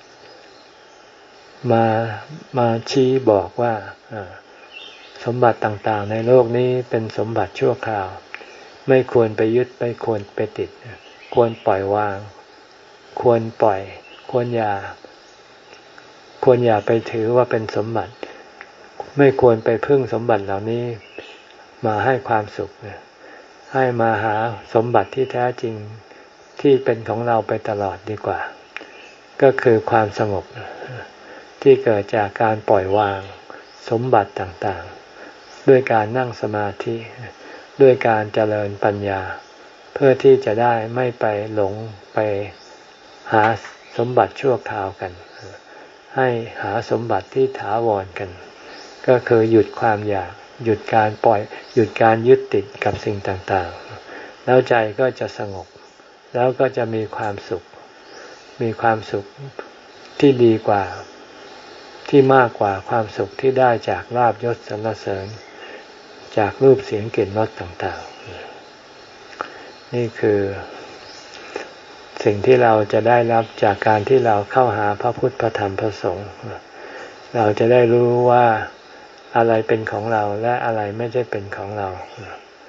Speaker 1: มามาชี้บอกว่าสมบัติต่างๆในโลกนี้เป็นสมบัติชั่วคราวไม่ควรไปยึดไม่ควรไปติดควรปล่อยวางควรปล่อยควรอย่าควรอย่าไปถือว่าเป็นสมบัติไม่ควรไปพึ่งสมบัติเหล่านี้มาให้ความสุขให้มาหาสมบัติที่แท้จริงที่เป็นของเราไปตลอดดีกว่าก็คือความสงบที่เกิดจากการปล่อยวางสมบัติต่างๆด้วยการนั่งสมาธิด้วยการเจริญปัญญาเพื่อที่จะได้ไม่ไปหลงไปหาสมบัติชั่วคราวกันให้หาสมบัติที่ถาวรกันก็คือหยุดความอยากหยุดการปล่อยหยุดการยึดติดกับสิ่งต่างๆแล้วใจก็จะสงบแล้วก็จะมีความสุขมีความสุขที่ดีกว่าที่มากกว่าความสุขที่ได้จากลาภยศสรรเสริญจากรูปเสียงกลิ่นรสต่างๆนี่คือสิ่งที่เราจะได้รับจากการที่เราเข้าหาพระพุทธพระธรรมพระสงฆ์เราจะได้รู้ว่าอะไรเป็นของเราและอะไรไม่ใช่เป็นของเราแล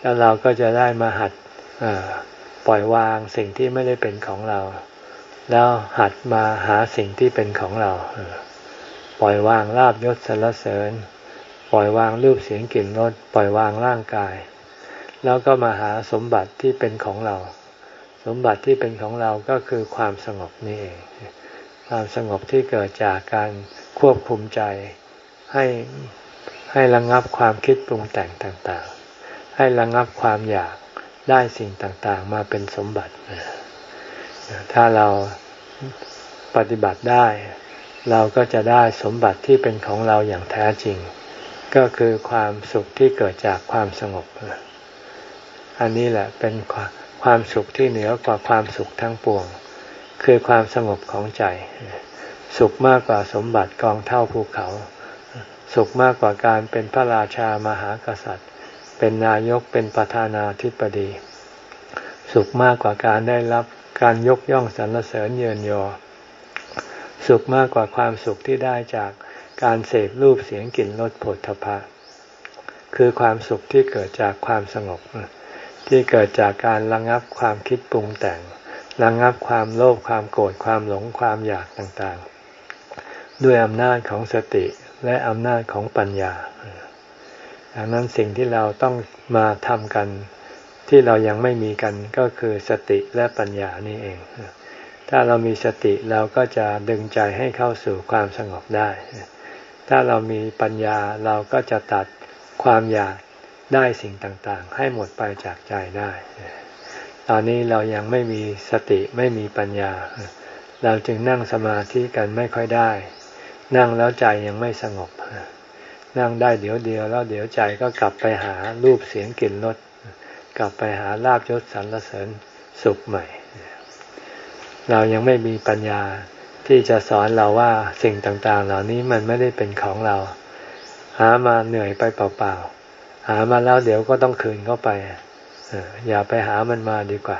Speaker 1: แล้วเราก็จะได้มาหัดปล่อยวางสิ่งที่ไม่ได้เป็นของเราแล้วหัดมาหาสิ่งที่เป็นของเราปล่อยวางลาภยศสรรเสริญปล่อยวางรูปเสียงกลิ่นรสปล่อยวางร่างกายแล้วก็มาหาสมบัติที่เป็นของเราสมบัติที่เป็นของเราก็คือความสงบนี่เองความสงบที่เกิดจากการควบคุมใจให้ให้ระงับความคิดปรุงแต่งต่างๆให้ระงับความอยากได้สิ่งต่างๆมาเป็นสมบัติถ้าเราปฏิบัติได้เราก็จะได้สมบัติที่เป็นของเราอย่างแท้จริงก็คือความสุขที่เกิดจากความสงบอันนี้แหละเป็นความสุขที่เหนือกว่าความสุขทั้งปวงคือความสงบของใจสุขมากกว่าสมบัติกองเท่าภูเขาสุขมากกว่าการเป็นพระราชามหากษัตริย์เป็นนายกเป็นประธานาธิบดีสุขมากกว่าการได้รับการยกย่องสรรเสริญเยินยอสุขมากกว่าความสุขที่ได้จากการเสพรูปเสียงกลิ่นรสโผฏฐัพพะคือความสุขที่เกิดจากความสงบที่เกิดจากการระงับความคิดปรุงแต่งระงับความโลภความโกรธความหลงความอยากต่างๆด้วยอำนาจของสติและอำนาจของปัญญาดังนั้นสิ่งที่เราต้องมาทำกันที่เรายังไม่มีกันก็คือสติและปัญญานี่เองถ้าเรามีสติเราก็จะดึงใจให้เข้าสู่ความสงบได้ถ้าเรามีปัญญาเราก็จะตัดความอยากได้สิ่งต่างๆให้หมดไปจากใจได้ตอนนี้เรายังไม่มีสติไม่มีปัญญาเราจึงนั่งสมาธิกันไม่ค่อยได้นั่งแล้วใจยังไม่สงบนั่งได้เดี๋ยวเดียวแล้วเดี๋ยวใจก็กลับไปหารูปเสียงกลิ่นรสกลับไปหาลาภยศสรรเสริญสุขใหม่เรายังไม่มีปัญญาที่จะสอนเราว่าสิ่งต่างๆเหล่านี้มันไม่ได้เป็นของเราหามาเหนื่อยไปเปล่าๆหามาแล้วเดี๋ยวก็ต้องคืนเข้าไปอย่าไปหามันมาดีกว่า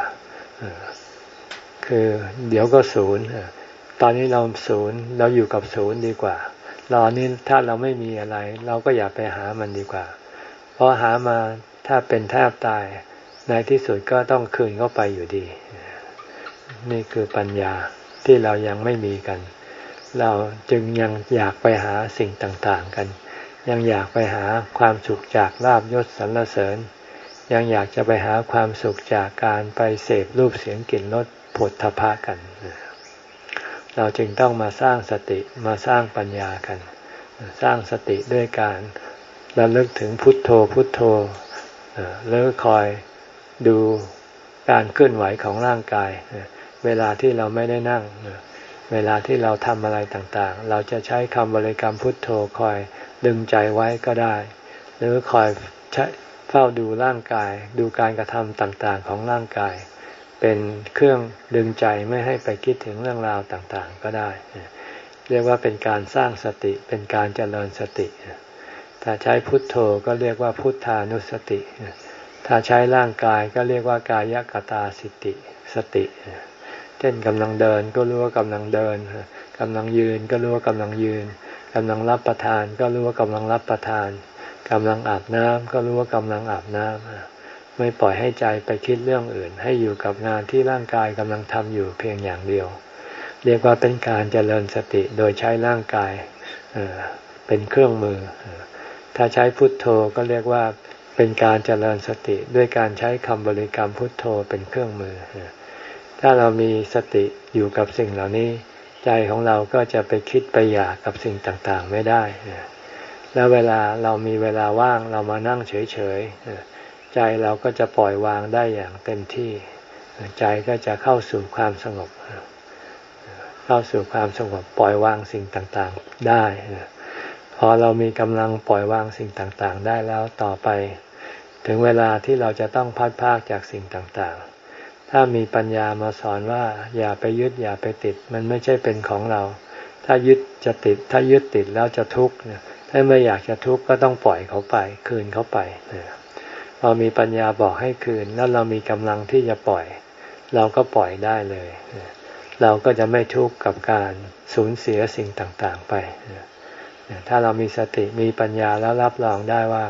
Speaker 1: คือเดี๋ยวก็ศูนย์ตอนนี้เราศูนย์เราอยู่กับศูนย์ดีกว่ารอนี้ถ้าเราไม่มีอะไรเราก็อย่าไปหามันดีกว่าเพราะหามาถ้าเป็นแทบตายในที่สุดก็ต้องคืนเข้าไปอยู่ดีนี่คือปัญญาที่เรายังไม่มีกันเราจึงยังอยากไปหาสิ่งต่างๆกันยังอยากไปหาความสุขจากลาภยศสรรเสริญยังอยากจะไปหาความสุขจากการไปเสพรูปเสียงกลิ่นรสโผฏฐัพพะกันเราจึงต้องมาสร้างสติมาสร้างปัญญากันสร้างสติด้วยการระลึกถึงพุทโธพุทโธแล้วคอยดูการเคลื่อนไหวของร่างกายเวลาที่เราไม่ได้นั่งเวลาที่เราทำอะไรต่างๆเราจะใช้คำบริกรรมพุทโธคอยดึงใจไว้ก็ได้หรือคอยใช้เฝ้าดูร่างกายดูการกระทำต่างๆของร่างกายเป็นเครื่องดึงใจไม่ให้ไปคิดถึงเรื่องราวต่างๆก็ได้เรียกว่าเป็นการสร้างสติเป็นการเจริญสติถ้าใช้พุทโธก็เรียกว่าพุทธานุสติถ้าใช้ร่างกายก็เรียกว่ากายกตาสิติสติเช่นกำลังเดินก็รู้ว่ากำลังเดินกำลังยืนก็รู้ว่ากำลังยืนกำลังรับประทานก็รู้ว่ากำลังรับประทานกำลังอาบน้ำก็รู้ว่ากำลังอาบน้ำไม่ปล่อยให้ใจไปคิดเรื่องอื่นให้อยู่กับงานที่ร่างกายกำลังทำอยู่เพียงอย่างเดียวเรียกว่าเป็นการเจริญสติโดยใช้ร่างกายเป็นเครื่องมือถ้าใช้พุทโธก็เรียกว่าเป็นการเจริญสติด้วยการใช้คำบริกรรมพุทโธเป็นเครื่องมือถ้าเรามีสติอยู่กับสิ่งเหล่านี้ใจของเราก็จะไปคิดไปอยากกับสิ่งต่างๆไม่ได้แล้วเวลาเรามีเวลาว่างเรามานั่งเฉยๆใจเราก็จะปล่อยวางได้อย่างเต็มที่ใจก็จะเข้าสู่ความสงบเข้าสู่ความสงบปล่อยวางสิ่งต่างๆได้พอเรามีกำลังปล่อยวางสิ่งต่างๆได้แล้วต่อไปถึงเวลาที่เราจะต้องพัดพรากจากสิ่งต่างๆถ้ามีปัญญามาสอนว่าอย่าไปยึดอย่าไปติดมันไม่ใช่เป็นของเราถ้ายึดจะติดถ้ายึดติดแล้วจะทุกข์ถ้าไม่อยากจะทุกข์ก็ต้องปล่อยเขาไปคืนเขาไปพอมีปัญญาบอกให้คืนแล้วเรามีกำลังที่จะปล่อยเราก็ปล่อยได้เลยเราก็จะไม่ทุกข์กับการสูญเสียสิ่งต่างๆไปถ้าเรามีสติมีปัญญาแล้วรับรองได้ว่า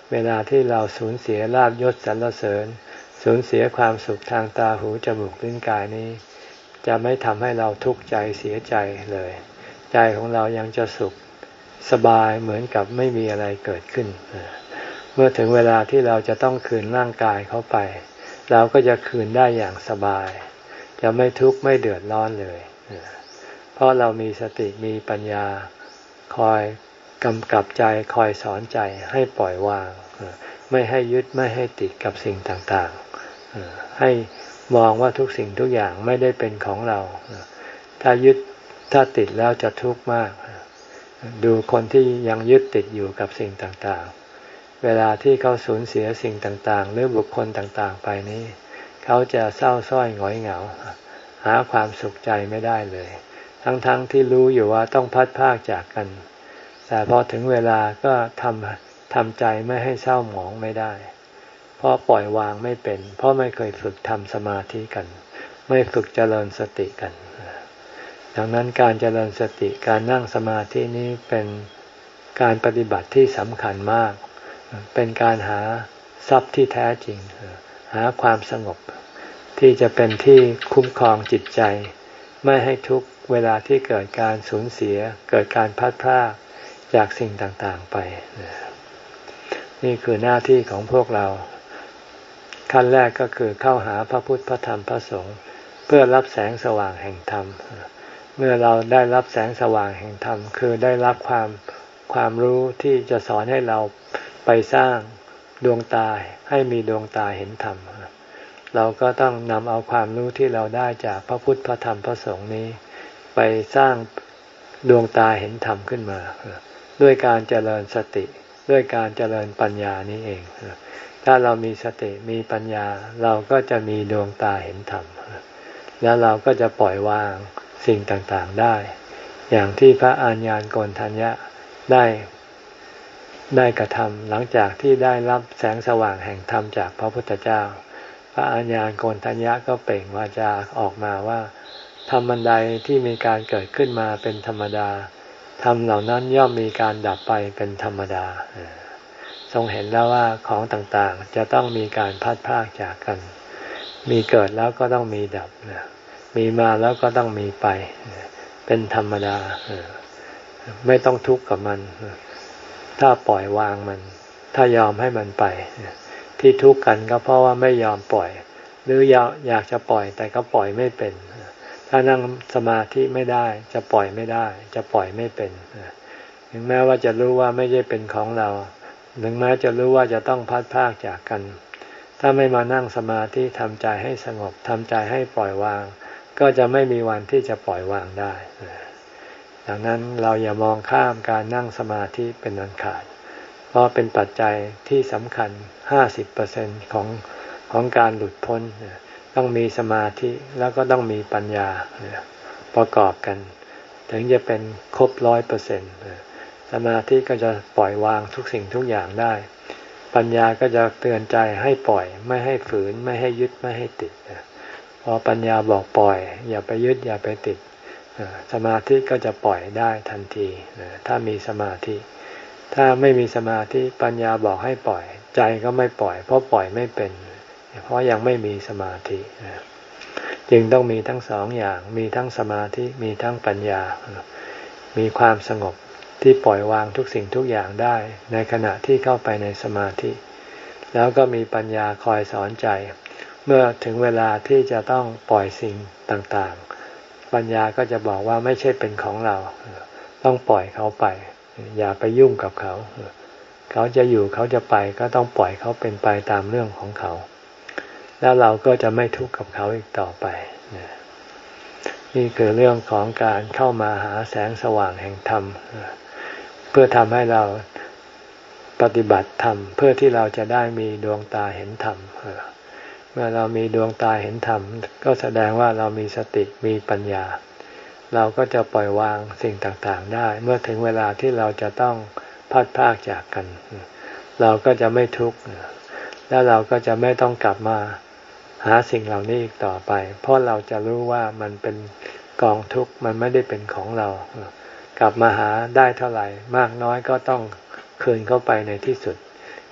Speaker 1: เวลาที่เราสูญเสียลาภยศสรรเสริญสูญเสียความสุขทางตาหูจมูกลิ้นกายนี้จะไม่ทำให้เราทุกข์ใจเสียใจเลยใจของเรายังจะสุขสบายเหมือนกับไม่มีอะไรเกิดขึ้นเมื่อถึงเวลาที่เราจะต้องคืนร่างกายเขาไปเราก็จะคืนได้อย่างสบายจะไม่ทุกข์ไม่เดือดร้อนเลยเพราะเรามีสติมีปัญญาคอยกำกับใจคอยสอนใจให้ปล่อยวางไม่ให้ยึดไม่ให้ติดกับสิ่งต่างๆให้มองว่าทุกสิ่งทุกอย่างไม่ได้เป็นของเราถ้ายึดถ้าติดแล้วจะทุกข์มากดูคนที่ยังยึดติดอยู่กับสิ่งต่างๆเวลาที่เขาสูญเสียสิ่งต่างๆหรือบุคคลต่างๆไปนี้เขาจะเศร้าส้อยหงอยเหงาหาความสุขใจไม่ได้เลยทั้งๆ ท, ที่รู้อยู่ว่าต้องพัดพรากจากกันแต่พอถึงเวลาก็ทำทำใจไม่ให้เศร้าหมองไม่ได้เพราะปล่อยวางไม่เป็นเพราะไม่เคยฝึกทำสมาธิกันไม่ฝึกเจริญสติกันดังนั้นการเจริญสติการนั่งสมาธินี้เป็นการปฏิบัติที่สำคัญมากเป็นการหาทรัพย์ที่แท้จริงหาความสงบที่จะเป็นที่คุ้มครองจิตใจไม่ให้ทุกข์เวลาที่เกิดการสูญเสียเกิดการพัดพรากจากสิ่งต่างๆไปนี่คือหน้าที่ของพวกเราขั้นแรกก็คือเข้าหาพระพุทธพระธรรมพระสงฆ์เพื่อรับแสงสว่างแห่งธรรมเมื่อเราได้รับแสงสว่างแห่งธรรมคือได้รับความความรู้ที่จะสอนให้เราไปสร้างดวงตาให้มีดวงตาเห็นธรรมเราก็ต้องนำเอาความรู้ที่เราได้จากพระพุทธพระธรรมพระสงฆ์นี้ไปสร้างดวงตาเห็นธรรมขึ้นมาด้วยการเจริญสติด้วยการเจริญปัญญานี้เองถ้าเรามีสติมีปัญญาเราก็จะมีดวงตาเห็นธรรมแล้วเราก็จะปล่อยวางสิ่งต่างๆได้อย่างที่พระอาญาณโกณฑัญญะได้ได้กระทำหลังจากที่ได้รับแสงสว่างแห่งธรรมจากพระพุทธเจ้าพระอาญาณโกณฑัญญะก็เปล่งวาจาออกมาว่าธรรมอันใดที่มีการเกิดขึ้นมาเป็นธรรมดาธรรมเหล่านั้นย่อมมีการดับไปเป็นธรรมดาทรงเห็นแล้วว่าของต่างๆจะต้องมีการพัดพรากจากกันมีเกิดแล้วก็ต้องมีดับมีมาแล้วก็ต้องมีไปเป็นธรรมดาไม่ต้องทุกข์กับมันถ้าปล่อยวางมันถ้ายอมให้มันไปที่ทุกข์กันก็เพราะว่าไม่ยอมปล่อยหรืออยากอยากจะปล่อยแต่ก็ปล่อยไม่เป็นถ้านั่งสมาธิไม่ได้จะปล่อยไม่ได้จะปล่อยไม่เป็นถึงแม้ว่าจะรู้ว่าไม่ใช่เป็นของเราถึงแม้จะรู้ว่าจะต้องพัดพรากจากกันถ้าไม่มานั่งสมาธิทำใจให้สงบทำใจให้ปล่อยวางก็จะไม่มีวันที่จะปล่อยวางได้ดังนั้นเราอย่ามองข้ามการนั่งสมาธิเป็นอันขาดเพราะเป็นปัจจัยที่สำคัญ ห้าสิบเปอร์เซ็นต์ ของของการหลุดพ้นต้องมีสมาธิแล้วก็ต้องมีปัญญาประกอบกันถึงจะเป็นครบ ร้อยเปอร์เซ็นต์ สมาธิก็จะปล่อยวางทุกสิ่งทุกอย่างได้ปัญญาก็จะเตือนใจให้ปล่อยไม่ให้ฝืนไม่ให้ยึดไม่ให้ติดพอปัญญาบอกปล่อยอย่าไปยึดอย่าไปติดสมาธิก็จะปล่อยได้ทันทีถ้ามีสมาธิถ้าไม่มีสมาธิปัญญาบอกให้ปล่อยใจก็ไม่ปล่อยเพราะปล่อยไม่เป็นเพราะยังไม่มีสมาธิจึงต้องมีทั้งสองอย่างมีทั้งสมาธิมีทั้งปัญญามีความสงบที่ปล่อยวางทุกสิ่งทุกอย่างได้ในขณะที่เข้าไปในสมาธิแล้วก็มีปัญญาคอยสอนใจเมื่อถึงเวลาที่จะต้องปล่อยสิ่งต่างๆปัญญาก็จะบอกว่าไม่ใช่เป็นของเราต้องปล่อยเขาไปอย่าไปยุ่งกับเขาเขาจะอยู่เขาจะไปก็ต้องปล่อยเขาเป็นไปตามเรื่องของเขาแล้วเราก็จะไม่ทุกข์กับเขาอีกต่อไปนี่คือเรื่องของการเข้ามาหาแสงสว่างแห่งธรรมเพื่อทำให้เราปฏิบัติธรรมเพื่อที่เราจะได้มีดวงตาเห็นธรรมเมื่อเรามีดวงตาเห็นธรรมก็แสดงว่าเรามีสติมีปัญญาเราก็จะปล่อยวางสิ่งต่างๆได้เมื่อถึงเวลาที่เราจะต้องพัดพรากจากกันเราก็จะไม่ทุกข์แล้วเราก็จะไม่ต้องกลับมาหาสิ่งเหล่านี้อีกต่อไปเพราะเราจะรู้ว่ามันเป็นกองทุกข์มันไม่ได้เป็นของเรากลับมาหาได้เท่าไหร่มากน้อยก็ต้องคืนเข้าไปในที่สุด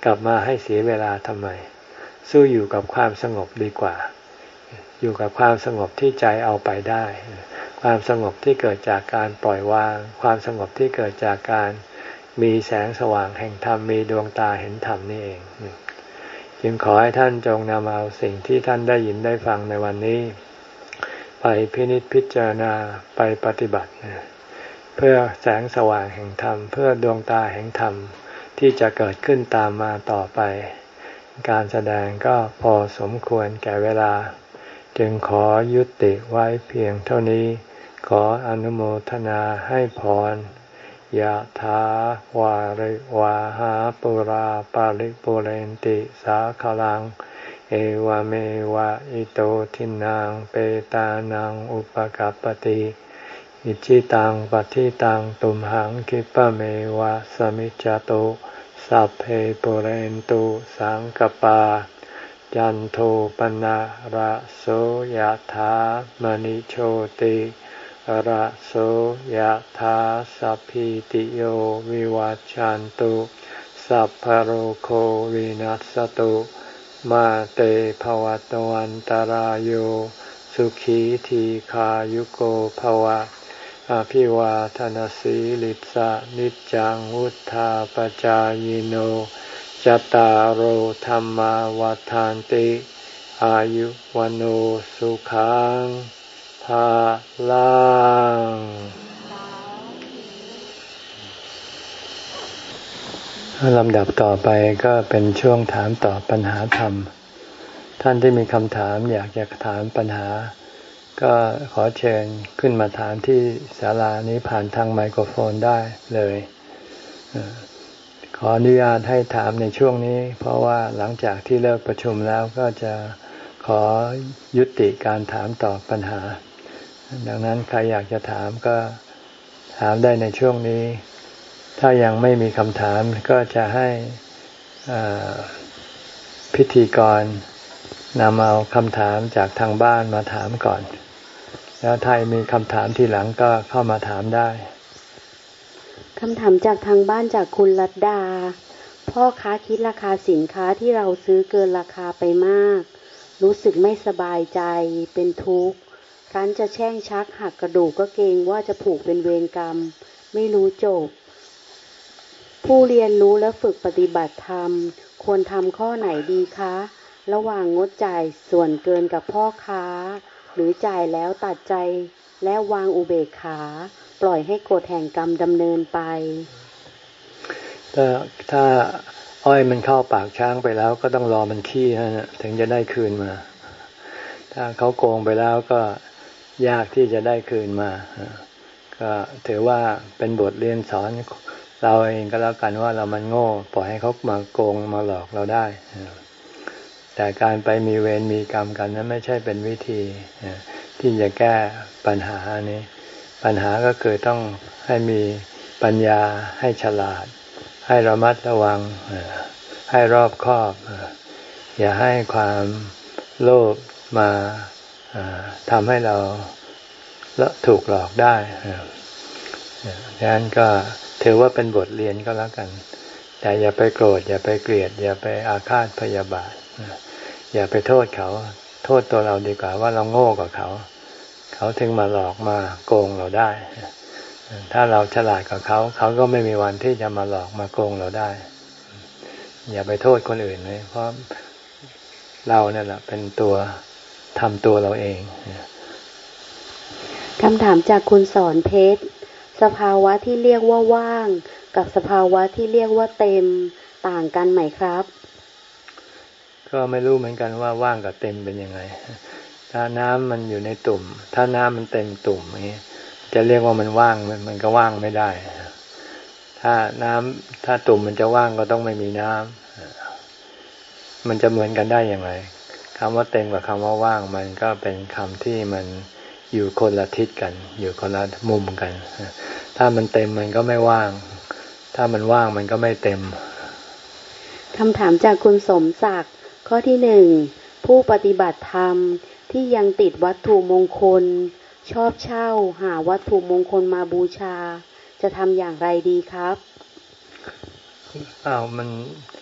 Speaker 1: กลับมาให้เสียเวลาทำไมสู้อยู่กับความสงบดีกว่าอยู่กับความสงบที่ใจเอาไปได้ความสงบที่เกิดจากการปล่อยวางความสงบที่เกิดจากการมีแสงสว่างแห่งธรรมมีดวงตาเห็นธรรมนี่เองจึงขอให้ท่านจงนำเอาสิ่งที่ท่านได้ยินได้ฟังในวันนี้ไปพินิจพิจารณาไปปฏิบัติเพื่อแสงสว่างแห่งธรรมเพื่อดวงตาแห่งธรรมที่จะเกิดขึ้นตามมาต่อไปการแสดงก็พอสมควรแก่เวลาจึงขอยุติไว้เพียงเท่านี้ขออนุโมทนาให้พรยะถาวาริวาหาปุราปาริปุเรนติสาคลังเอวเมวะอิโตทินังเปตานังอุปกัปปติอิจิตังปฏิตังตุมหังคิปะเมวะสมิจจตุสัพเพปุเรนตุสังกปาจันโทปนะระโสยถามณิโชติระโสยถาสัพพิติโยวิวัจจันตุสัพพะโรโควินัสสตุมาเตภวัตวันตารโยสุขีทีขายุโกภวะอภิวาทนาสีลิสะนิจจังวุธาปจายโนจตารโหธรรมวาทานติอายุวันโอสุขังภาลังลำดับต่อไปก็เป็นช่วงถามตอบปัญหาธรรมท่านที่มีคำถามอยากจะถามปัญหาก็ขอเชิญขึ้นมาถามที่ศาลานี้ผ่านทางไมโครโฟนได้เลยขออนุญาตให้ถามในช่วงนี้เพราะว่าหลังจากที่เลิกประชุมแล้วก็จะขอยุติการถามตอบปัญหาดังนั้นใครอยากจะถามก็ถามได้ในช่วงนี้ถ้ายังไม่มีคำถามก็จะให้พิธีกรนำเอาคำถามจากทางบ้านมาถามก่อนแล้วถ้ามีคำถามทีหลังก็เข้ามาถามได้
Speaker 2: คำถามจากทางบ้านจากคุณรัตดาพ่อค้าคิดราคาสินค้าที่เราซื้อเกินราคาไปมากรู้สึกไม่สบายใจเป็นทุกข์ครั้นจะแช่งชักหักกระดูกก็เกรงว่าจะผูกเป็นเวรกรรมไม่รู้จบผู้เรียนรู้และฝึกปฏิบัติธรรมควรทำข้อไหนดีคะระหว่างงดจ่ายส่วนเกินกับพ่อค้าหรือจ่ายแล้วตัดใจและวางอุเบกขาปล่อยให้กฎแห่งกรรมดำเนินไป
Speaker 1: ถ้าถ้าอ้อยมันเข้าปากช้างไปแล้วก็ต้องรอมันขี้นะถึงจะได้คืนมาถ้าเขาโกงไปแล้วก็ยากที่จะได้คืนมาก็ถือว่าเป็นบทเรียนสอนเราเองก็แล้วกันว่าเรามันโง่ปล่อยให้เขามาโกงมาหลอกเราได้แต่การไปมีเวรมีกรรมกันนั้นไม่ใช่เป็นวิธีที่จะแก้ปัญหานี้ปัญหาก็คือต้องให้มีปัญญาให้ฉลาดให้ระมัดระวังให้รอบคอบอย่าให้ความโลภมาทำให้เราถูกหลอกได้ดังนั้นก็ถือว่าเป็นบทเรียนก็แล้วกันแต่อย่าไปโกรธอย่าไปเกลียดอย่าไปอาฆาตพยาบาทอย่าไปโทษเขาโทษตัวเราดีกว่าว่าเราโง่กว่าเขาเขาถึงมาหลอกมาโกงเราได้ถ้าเราฉลาดกว่าเขาเขาก็ไม่มีวันที่จะมาหลอกมาโกงเราได้อย่าไปโทษคนอื่นเลยเพราะเราเนี่ยแหละเป็นตัวทำตัวเราเอง
Speaker 2: คำถามจากคุณสอนเพชรสภาวะที่เรียกว่าว่างกับสภาวะที่เรียกว่าเต็มต่างกันไหมครับ
Speaker 1: ก็ไม่รู้เหมือนกันว่าว่างกับเต็มเป็นยังไงถ้าน้ำมันอยู่ในตุ่มถ้าน้ำมันเต็มตุ่มอย่างนี้จะเรียกว่ามันว่างมันมันก็ว่างไม่ได้ถ้าน้ำถ้าตุ่มมันจะว่างก็ต้องไม่มีน้ำมันจะเหมือนกันได้อย่างไรคำว่าเต็มกับคำว่าว่างมันก็เป็นคำที่มันอยู่คนละทิศกันอยู่คนละมุมกันถ้ามันเต็มมันก็ไม่ว่างถ้ามันว่างมันก็ไม่เต็ม
Speaker 2: คำถามจากคุณสมศักดิ์ข้อที่หนึ่งผู้ปฏิบัติธรรมที่ยังติดวัตถุมงคลชอบเช่าหาวัตถุมงคลมาบูชาจะทำอย่างไรดีครับ
Speaker 1: อ้าวมัน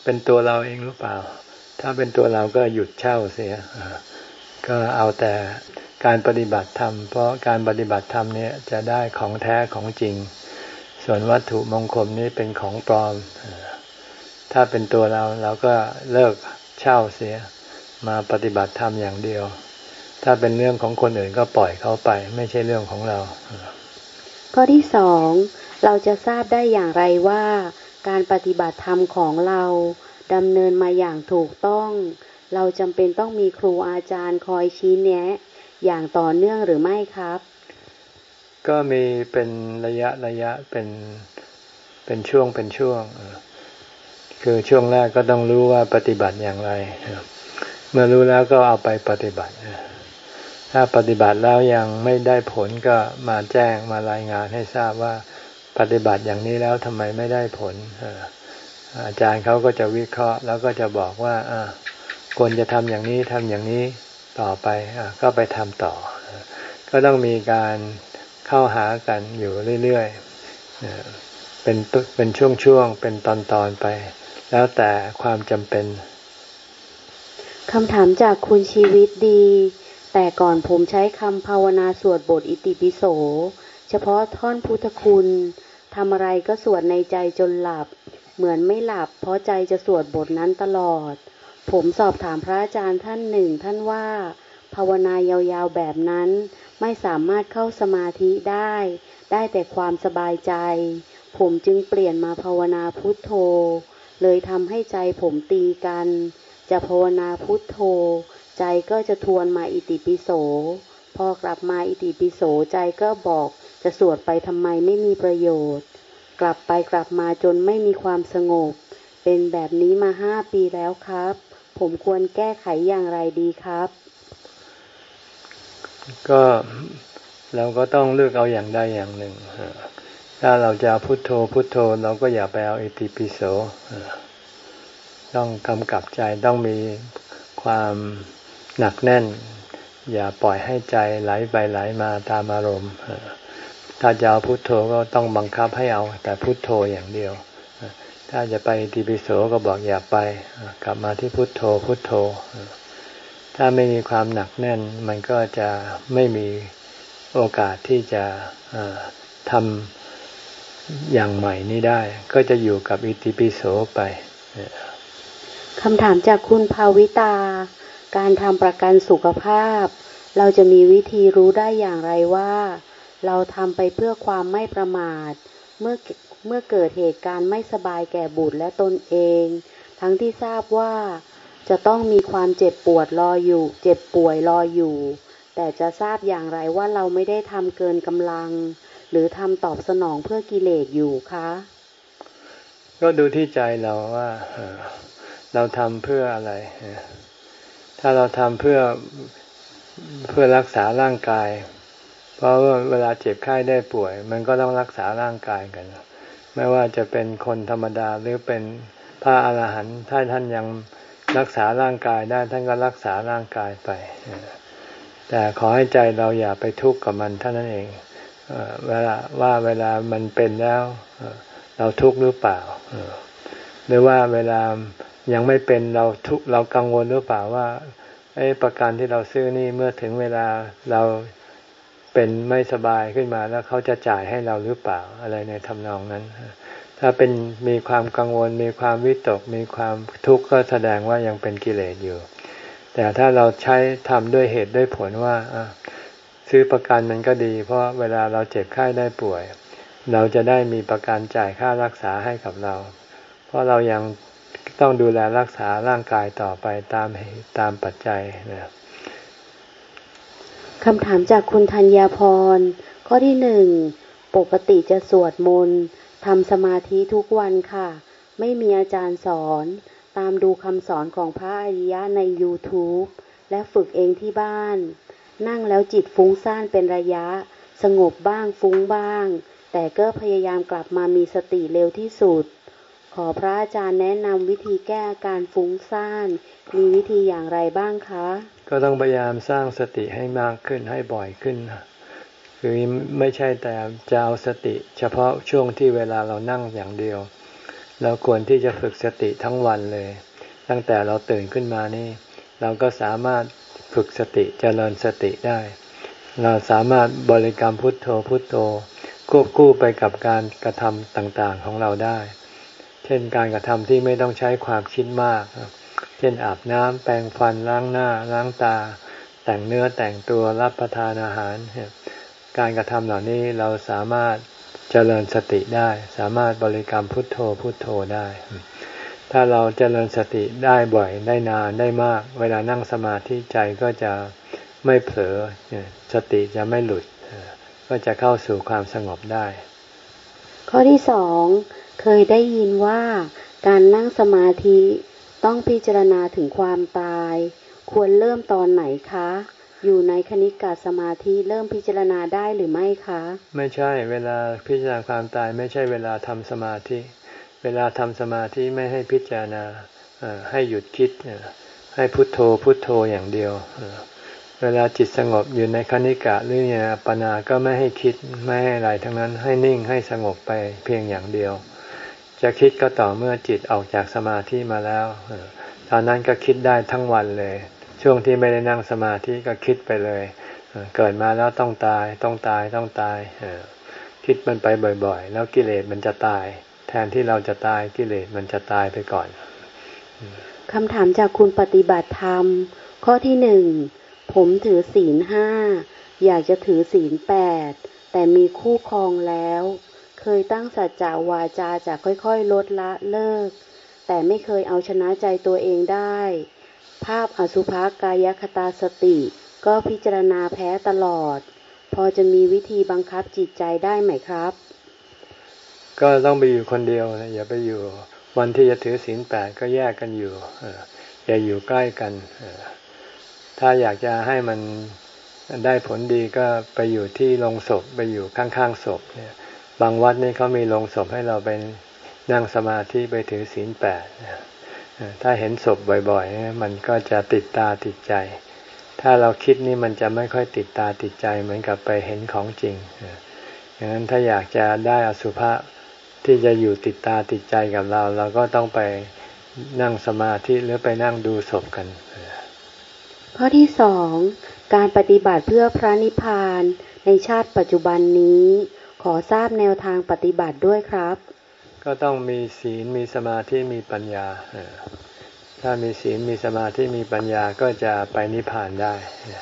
Speaker 1: เป็นตัวเราเองหรือเปล่าถ้าเป็นตัวเราก็หยุดเช่าเสียก็เอาแต่การปฏิบัติธรรมเพราะการปฏิบัติธรรมนี้จะได้ของแท้ของจริงส่วนวัตถุมงคลนี้เป็นของปลอมถ้าเป็นตัวเราเราก็เลิกเช่าเสียมาปฏิบัติธรรมอย่างเดียวถ้าเป็นเรื่องของคนอื่นก็ปล่อยเขาไปไม่ใช่เรื่องของเรา
Speaker 2: ข้อที่สองเราจะทราบได้อย่างไรว่าการปฏิบัติธรรมของเราดำเนินมาอย่างถูกต้องเราจำเป็นต้องมีครูอาจารย์คอยชี้แนะอย่างต่อเนื่องหรือไม่ครับ
Speaker 1: ก็มีเป็นระยะระยะเป็นเป็นช่วงเป็นช่วงคือช่วงแรกก็ต้องรู้ว่าปฏิบัติอย่างไรเมื่อรู้แล้วก็เอาไปปฏิบัติถ้าปฏิบัติแล้วยังไม่ได้ผลก็มาแจ้งมารายงานให้ทราบว่าปฏิบัติอย่างนี้แล้วทำไมไม่ได้ผลอาจารย์เขาก็จะวิเคราะห์แล้วก็จะบอกว่าควรจะทำอย่างนี้ทำอย่างนี้ต่อไปก็ไปทำต่อก็ต้องมีการเข้าหากันอยู่เรื่อยๆเป็นเป็นช่วงๆเป็นตอนๆไปแล้วแต่ความจำเป็น
Speaker 2: คำถามจากคุณชีวิตดีแต่ก่อนผมใช้คำภาวนาสวดบทอิติปิโสเฉพาะท่อนพุทธคุณทำอะไรก็สวดในใจจนหลับเหมือนไม่หลับเพราะใจจะสวดบทนั้นตลอดผมสอบถามพระอาจารย์ท่านหนึ่งท่านว่าภาวนายาวๆแบบนั้นไม่สามารถเข้าสมาธิได้ได้แต่ความสบายใจผมจึงเปลี่ยนมาภาวนาพุทโธเลยทำให้ใจผมตีกันจะภาวนาพุทโธใจก็จะทวนมาอิติปิโสพอกลับมาอิติปิโสใจก็บอกจะสวดไปทำไมไม่มีประโยชน์กลับไปกลับมาจนไม่มีความสงบเป็นแบบนี้มาห้าปีแล้วครับผมควรแก้ไขอย่างไรดีครับ
Speaker 1: ก็เราก็ต้องเลือกเอาอย่างใดอย่างหนึ่งถ้าเราจะพุทโธพุทโธเราก็อย่าไปเอาอิติปิโสต้องกำกับใจต้องมีความหนักแน่นอย่าปล่อยให้ใจไหลไปไหลมาตามอารมณ์ถ้าจะเอาพุทโธก็ต้องบังคับให้เอาแต่พุทโธอย่างเดียวถ้าจะไปอิติปิโสก็บอกอย่าไปกลับมาที่พุทโธพุทโธถ้าไม่มีความหนักแน่นมันก็จะไม่มีโอกาสที่จะทำอย่างใหม่นี้ได้ก็จะอยู่กับอิติปิโสไป
Speaker 2: คำถามจากคุณภาวิตาการทำประกันสุขภาพเราจะมีวิธีรู้ได้อย่างไรว่าเราทำไปเพื่อความไม่ประมาทเมื่อเมื่อเกิดเหตุการณ์ไม่สบายแก่บุตรและตนเองทั้งที่ทราบว่าจะต้องมีความเจ็บปวดรออยู่เจ็บป่วยรออยู่แต่จะทราบอย่างไรว่าเราไม่ได้ทำเกินกำลังหรือทำตอบสนองเพื่อกิเลสอยู่คะ
Speaker 1: ก็ดูที่ใจเราว่าเราทำเพื่ออะไรถ้าเราทำเพื่อเพื่อรักษาร่างกายเพราะว่าเวลาเจ็บไข้ได้ป่วยมันก็ต้องรักษาร่างกายกันไม่ว่าจะเป็นคนธรรมดาหรือเป็นพระอรหันต์ถ้าท่านยังรักษาร่างกายได้ท่านก็รักษาร่างกายไปแต่ขอให้ใจเราอย่าไปทุกข์กับมันเท่านั้นเองเวลาว่าเวลามันเป็นแล้วเราทุกข์หรือเปล่าหรือว่าเวลายังไม่เป็นเราทุกข์เรากังวลหรือเปล่าว่าไอ้ประกันที่เราซื้อนี่เมื่อถึงเวลาเราเป็นไม่สบายขึ้นมาแล้วเขาจะจ่ายให้เราหรือเปล่าอะไรในทำนองนั้นถ้าเป็นมีความกังวลมีความวิตกมีความทุกข์ก็แสดงว่ายังเป็นกิเลสอยู่แต่ถ้าเราใช้ทำด้วยเหตุด้วยผลว่าซื้อประกันมันก็ดีเพราะเวลาเราเจ็บไข้ได้ป่วยเราจะได้มีประกันจ่ายค่ารักษาให้กับเราเพราะเรายังต้องดูแลรักษาร่างกายต่อไปตามเหตุตามปัจจัยนะ
Speaker 2: คำถามจากคุณธัญญาพรข้อที่หนึ่งปกติจะสวดมนต์ทำสมาธิทุกวันค่ะไม่มีอาจารย์สอนตามดูคำสอนของพระอริยะใน YouTube และฝึกเองที่บ้านนั่งแล้วจิตฟุ้งซ่านเป็นระยะสงบบ้างฟุ้งบ้างแต่ก็พยายามกลับมามีสติเร็วที่สุดขอพระอาจารย์แนะนำวิธีแก้อาการฟุ้งซ่านมีวิธีอย่างไรบ้างคะ
Speaker 1: ก็ต้องพยายามสร้างสติให้มากขึ้นให้บ่อยขึ้นคือไม่ใช่แต่จะเอาสติเฉพาะช่วงที่เวลาเรานั่งอย่างเดียวเราควรที่จะฝึกสติทั้งวันเลยตั้งแต่เราตื่นขึ้นมานี่เราก็สามารถฝึกสติเจริญสติได้เราสามารถบริกรรมพุทโธพุทโธควบคู่ไปกับการกระทำต่างๆของเราได้เช่นการกระทำที่ไม่ต้องใช้ความคิดมากเช่นอาบน้ำแปรงฟันล้างหน้าล้างตาแต่งเนื้อแต่งตัวรับประทานอาหารการกระทำเหล่านี้เราสามารถเจริญสติได้สามารถบริกรรมพุทโธพุทโธได้ถ้าเราเจริญสติได้บ่อยได้นานได้มากเวลานั่งสมาธิใจก็จะไม่เผลอสติจะไม่หลุดก็จะเข้าสู่ความสงบได้
Speaker 2: ข้อที่สองเคยได้ยินว่าการนั่งสมาธิต้องพิจารณาถึงความตายควรเริ่มตอนไหนคะอยู่ในคณิกะสมาธิเริ่มพิจารณาได้หรือไม่คะ
Speaker 1: ไม่ใช่เวลาพิจารณาความตายไม่ใช่เวลาทำสมาธิเวลาทำสมาธิไม่ให้พิจารณาให้หยุดคิดให้พุทโธพุทโธอย่างเดียวเวลาจิตสงบอยู่ในคณิกะหรือในอัปปนาก็ไม่ให้คิดไม่ให้อะไรทั้งนั้นให้นิ่งให้สงบไปเพียงอย่างเดียวจะคิดก็ต่อเมื่อจิตออกจากสมาธิมาแล้วตอนนั้นก็คิดได้ทั้งวันเลยช่วงที่ไม่ได้นั่งสมาธิก็คิดไปเลยเกิดมาแล้วต้องตายต้องตายต้องตายคิดมันไปบ่อยๆแล้วกิเลสมันจะตายแทนที่เราจะตายกิเลสมันจะตายไปก่อน
Speaker 2: คำถามจากคุณปฏิบัติธรรมข้อที่หนึ่งผมถือศีลห้าอยากจะถือศีลแปดแต่มีคู่ครองแล้วเคยตั้งสัจจะวาจาจะค่อยๆลดละเลิกแต่ไม่เคยเอาชนะใจตัวเองได้ภาพอสุภกายคตาสติก็พิจารณาแพ้ตลอดพอจะมีวิธีบังคับจิตใจได้ไหมครับ
Speaker 1: ก็ต้องไปอยู่คนเดียวนะอย่าไปอยู่วันที่จะถือศีลแปดก็แยกกันอยู่อย่าอยู่ใกล้กันถ้าอยากจะให้มันได้ผลดีก็ไปอยู่ที่โรงศพไปอยู่ข้างๆศพเนี่ยบางวัดนี่เขามีโรงศพให้เราไปนั่งสมาธิไปถือศีลแปดถ้าเห็นศพบ่อยๆมันก็จะติดตาติดใจถ้าเราคิดนี่มันจะไม่ค่อยติดตาติดใจเหมือนกับไปเห็นของจริงอย่างนั้นถ้าอยากจะได้อสุภะที่จะอยู่ติดตาติดใจกับเราเราก็ต้องไปนั่งสมาธิหรือไปนั่งดูศพกัน
Speaker 2: ข้อที่สองการปฏิบัติเพื่อพระนิพพานในชาติปัจจุบันนี้ขอทราบแนวทางปฏิบัติด้วยครับ
Speaker 1: ก็ต้องมีศีลมีสมาธิมีปัญญาถ้ามีศีลมีสมาธิมีปัญญาก็จะไปนิพพานได้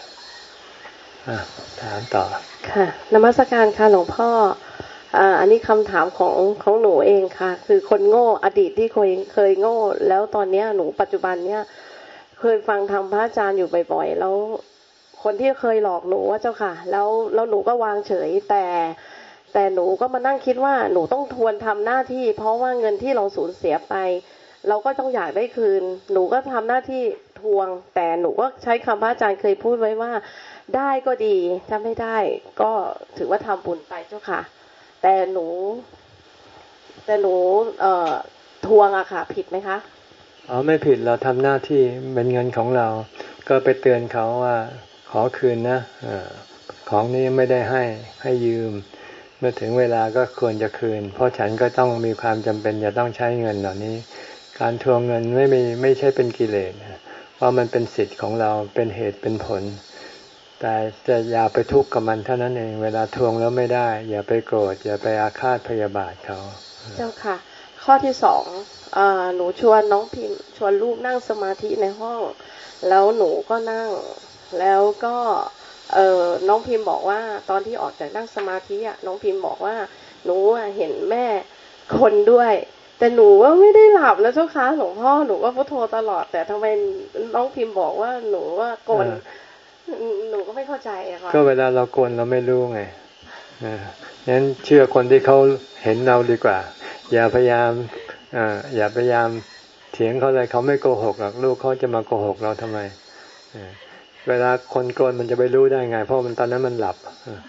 Speaker 1: ถามต่อ
Speaker 3: ค่ะนมัสการค่ะหลวงพ่ออันนี้คำถามของของหนูเองค่ะคือคนโง่อดีตที่เคยเคยโง่แล้วตอนนี้หนูปัจจุบันเนี้ยเคยฟังธรรมพระอาจารย์อยู่บ่อยๆแล้วคนที่เคยหลอกหนูว่าเจ้าค่ะแล้วแล้วหนูก็วางเฉยแต่แต่หนูก็มานั่งคิดว่าหนูต้องทวนทำหน้าที่เพราะว่าเงินที่เราสูญเสียไปเราก็ต้องอยากได้คืนหนูก็ทำหน้าที่ทวงแต่หนูก็ใช้คำพระอาจารย์เคยพูดไว้ว่าได้ก็ดีถ้าไม่ได้ก็ถือว่าทำบุญไปเจ้าค่ะแต่หนูแต่หนูเอ่อทวงอะค่ะผิดไหมคะ
Speaker 1: อ๋อไม่ผิดเราทำหน้าที่เป็นเงินของเราก็ไปเตือนเขาว่าขอคืนนะของนี้ไม่ได้ให้ให้ยืมเมื่อถึงเวลาก็ควรจะคืนเพราะฉันก็ต้องมีความจำเป็นจะต้องใช้เงินเหล่านี้การทวงเงินไม่มีไม่ใช่เป็นกิเลสเพราะมันเป็นสิทธิ์ของเราเป็นเหตุเป็นผลแต่จะอย่าไปทุกข์กับมันเท่านั้นเองเวลาทวงแล้วไม่ได้อย่าไปโกรธอย่าไปอาฆาตพยาบาทเขา
Speaker 3: เจ้าค่ะข้อที่สองหนูชวนน้องพิมชวนลูกนั่งสมาธิในห้องแล้วหนูก็นั่งแล้วก็เออน้องพิมบอกว่าตอนที่ออกจากนั่งสมาธิอ่ะน้องพิมบอกว่าหนูเห็นแม่คนด้วยแต่หนูว่าไม่ได้หลับแล้วเจ้าค่ะหลวงพ่อหนูก็พุทโธตลอดแต่ทำไมน้องพิมบอกว่าหนูว่ากลหนูก็ไม่เข้าใจอะค่ะ
Speaker 1: ก็เวลาเรากลเราไม่รู้ไงงั้นเชื่อคนที่เขาเห็นเราดีกว่าอย่าพยายามอ่าอย่าพยายามเถียงเขาเลยเขาไม่โกหกหรอกลูกเขาจะมาโกหกเราทำไมเวลาคนโกนมันจะไปรู้ได้ไงเพราะมันตอนนั้นมันหลับ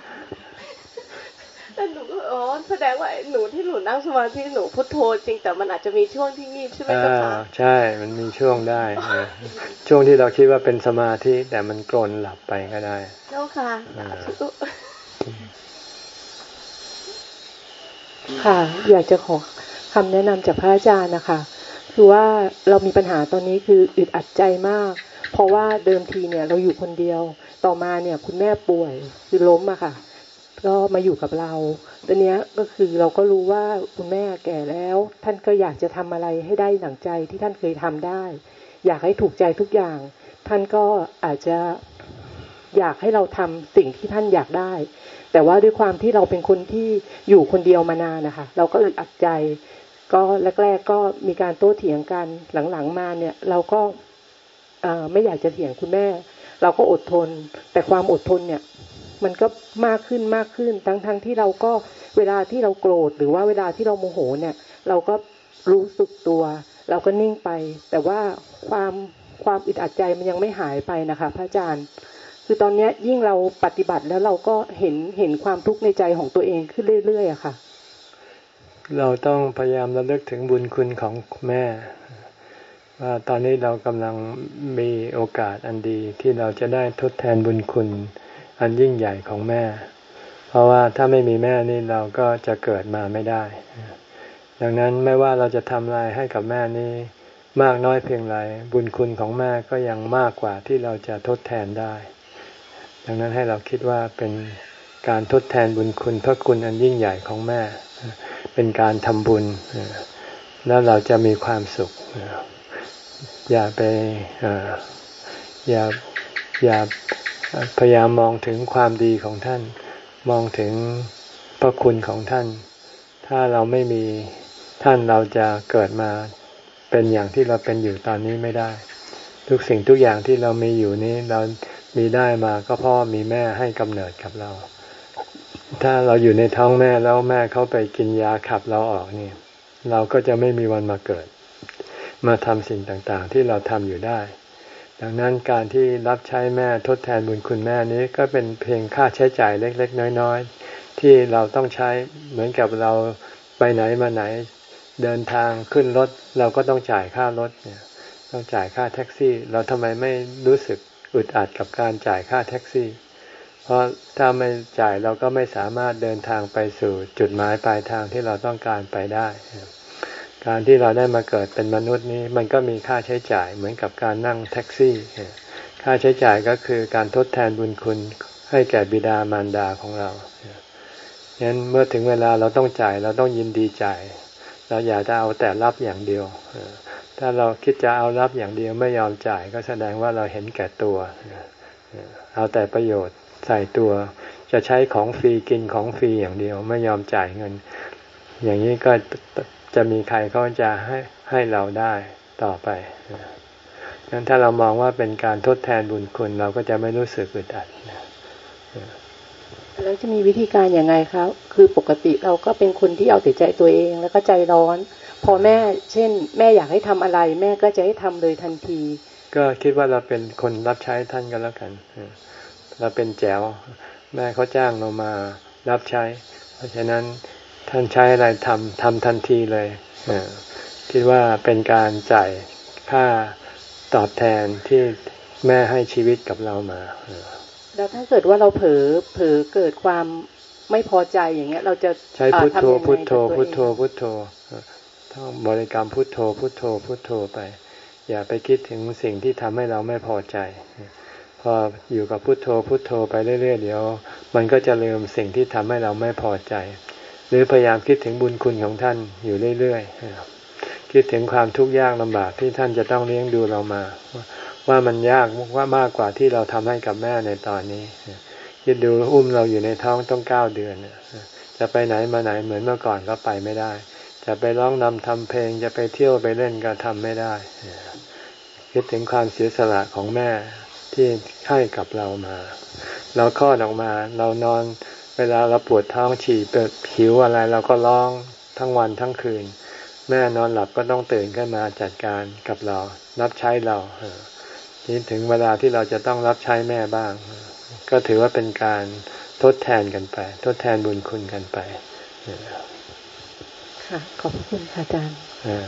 Speaker 3: แต่หนูก็อ๋อแสดงว่าหนูที่หนูนั่งสมาธิหนูพุทโธจริงแต่มันอาจจะมีช่วงที่งีบใช่ไหมเจ้าค่ะ
Speaker 1: ใช่มันมีช่วงได้ช่วงที่เราคิดว่าเป็นสมาธิแต่มันกลนหลับไปก็ได้
Speaker 3: เจ้าค่ะ
Speaker 4: ค่ะอยากจะขอคำแนะนำจากพระอาจารย์นะคะคือว่าเรามีปัญหาตอนนี้คืออึดอัดใจมากเพราะว่าเดิมทีเนี่ยเราอยู่คนเดียวต่อมาเนี่ยคุณแม่ป่วยคือล้มอะค่ะก็มาอยู่กับเราตอนนี้ก็คือเราก็รู้ว่าคุณแม่แก่แล้วท่านก็อยากจะทำอะไรให้ได้หนังใจที่ท่านเคยทำได้อยากให้ถูกใจทุกอย่างท่านก็อาจจะอยากให้เราทำสิ่งที่ท่านอยากได้แต่ว่าด้วยความที่เราเป็นคนที่อยู่คนเดียวมานานนะคะเราก็อึดอัดใจก็แรกๆก็มีการโต้เถียงกันหลังๆมาเนี่ยเราก็ไม่อยากจะเถียงคุณแม่เราก็อดทนแต่ความอดทนเนี่ยมันก็มากขึ้นมากขึ้นทั้งๆ ท, ที่เราก็เวลาที่เราโกรธหรือว่าเวลาที่เราโมโหเนี่ยเราก็รู้สึกตัวเราก็นิ่งไปแต่ว่าความความอึดอัดใจมันยังไม่หายไปนะคะพระอาจารย์คือตอนนี้ยิ่งเราปฏิบัติแล้วเราก็เห็นเห็นความทุกข์ในใจของตัวเองขึ้นเรื่อยๆอะค่ะ
Speaker 1: เราต้องพยายามระลึกถึงบุญคุณของแม่ว่าตอนนี้เรากำลังมีโอกาสอันดีที่เราจะได้ทดแทนบุญคุณอันยิ่งใหญ่ของแม่เพราะว่าถ้าไม่มีแม่นี่เราก็จะเกิดมาไม่ได้ดังนั้นไม่ว่าเราจะทำอะไรให้กับแม่นี่มากน้อยเพียงไรบุญคุณของแม่ก็ยังมากกว่าที่เราจะทดแทนได้ดังนั้นให้เราคิดว่าเป็นการทดแทนบุญคุณพระคุณอันยิ่งใหญ่ของแม่เป็นการทำบุญแล้วเราจะมีความสุขอย่าไปอย่าอย่าพยายามมองถึงความดีของท่านมองถึงพระคุณของท่านถ้าเราไม่มีท่านเราจะเกิดมาเป็นอย่างที่เราเป็นอยู่ตอนนี้ไม่ได้ทุกสิ่งทุกอย่างที่เรามีอยู่นี้เรามีได้มาก็เพราะมีแม่ให้กำเนิดกับเราถ้าเราอยู่ในท้องแม่แล้วแม่เขาไปกินยาขับเราออกนี่เราก็จะไม่มีวันมาเกิดมาทำสิ่งต่างๆที่เราทำอยู่ได้ดังนั้นการที่รับใช้แม่ทดแทนบุญคุณแม่นี้ก็เป็นเพียงค่าใช้จ่ายเล็กๆน้อยๆที่เราต้องใช้เหมือนกับเราไปไหนมาไหนเดินทางขึ้นรถเราก็ต้องจ่ายค่ารถเนี่ยต้องจ่ายค่าแท็กซี่เราทำไมไม่รู้สึกอึดอัดกับการจ่ายค่าแท็กซี่เพราะถ้าไม่จ่ายเราก็ไม่สามารถเดินทางไปสู่จุดหมายปลายทางที่เราต้องการไปได้การที่เราได้มาเกิดเป็นมนุษย์นี้มันก็มีค่าใช้จ่ายเหมือนกับการนั่งแท็กซี่ค่าใช้จ่ายก็คือการทดแทนบุญคุณให้แก่บิดามารดาของเราฉะนั้นเมื่อถึงเวลาเราต้องจ่ายเราต้องยินดีจ่ายเราอย่าจะเอาแต่รับอย่างเดียวถ้าเราคิดจะเอารับอย่างเดียวไม่ยอมจ่ายก็แสดงว่าเราเห็นแก่ตัวเอาแต่ประโยชน์ใส่ตัวจะใช้ของฟรีกินของฟรีอย่างเดียวไม่ยอมจ่ายเงินอย่างนี้ก็จะมีใครเขาจะให้ให้เราได้ต่อไปงั้นถ้าเรามองว่าเป็นการทดแทนบุญคุณเราก็จะไม่รู้สึกอึดอัด
Speaker 4: แล้วจะมีวิธีการอย่างไงครับคือปกติเราก็เป็นคนที่เอาแต่ใจตัวเองแล้วก็ใจร้อนพอแม่เช่นแม่อยากให้ทำอะไรแม่ก็จะให้ทำเลยทันที
Speaker 1: ก็คิดว่าเราเป็นคนรับใช้ท่านกันแล้วกันเราเป็นแจ๋วแม่เขาจ้างเรามารับใช้เพราะฉะนั้นท่านใช้อะไรทำทำทันทีเลยคิดว่าเป็นการจ่ายค่าตอบแทนที่แม่ให้ชีวิตกับเรามา
Speaker 4: แล้วถ้าเกิดว่าเราเผลอเผลอเกิดความไม่พอใจอย่างเงี้ยเราจะ
Speaker 1: ใช้พุทโธพุทโธพุทโธพุทโธท่องบริกรรมพุทโธพุทโธพุทโธไปอย่าไปคิดถึงสิ่งที่ทำให้เราไม่พอใจพออยู่กับพุทโธพุทโธไปเรื่อยๆเดี๋ยวมันก็จะลืมสิ่งที่ทำให้เราไม่พอใจหรือพยายามคิดถึงบุญคุณของท่านอยู่เรื่อยๆคิดถึงความทุกข์ยากลำบากที่ท่านจะต้องเลี้ยงดูเรามาว่ามันยากว่ามากกว่าที่เราทำให้กับแม่ในตอนนี้คิดดูอุ้มเราอยู่ในท้องต้องเก้าเดือนจะไปไหนมาไหนเหมือนเมื่อก่อนก็ไปไม่ได้จะไปร้องนำทำเพลงจะไปเที่ยวไปเล่นก็ทำไม่ได้คิดถึงความเสียสละของแม่ที่ให้กับเรามาเราคลอดออกมาเรานอนเวลาเราปวดท้องฉี่เปิดหิวอะไรเราก็ร้องทั้งวันทั้งคืนแม่นอนหลับก็ต้องตื่นขึ้นมาจัดการกับเรารับใช้เรานี่ถึงเวลาที่เราจะต้องรับใช้แม่บ้างก็ถือว่าเป็นการทดแทนกันไปทดแทนบุญคุณกันไป
Speaker 4: ค่ะขอบคุณอาจารย์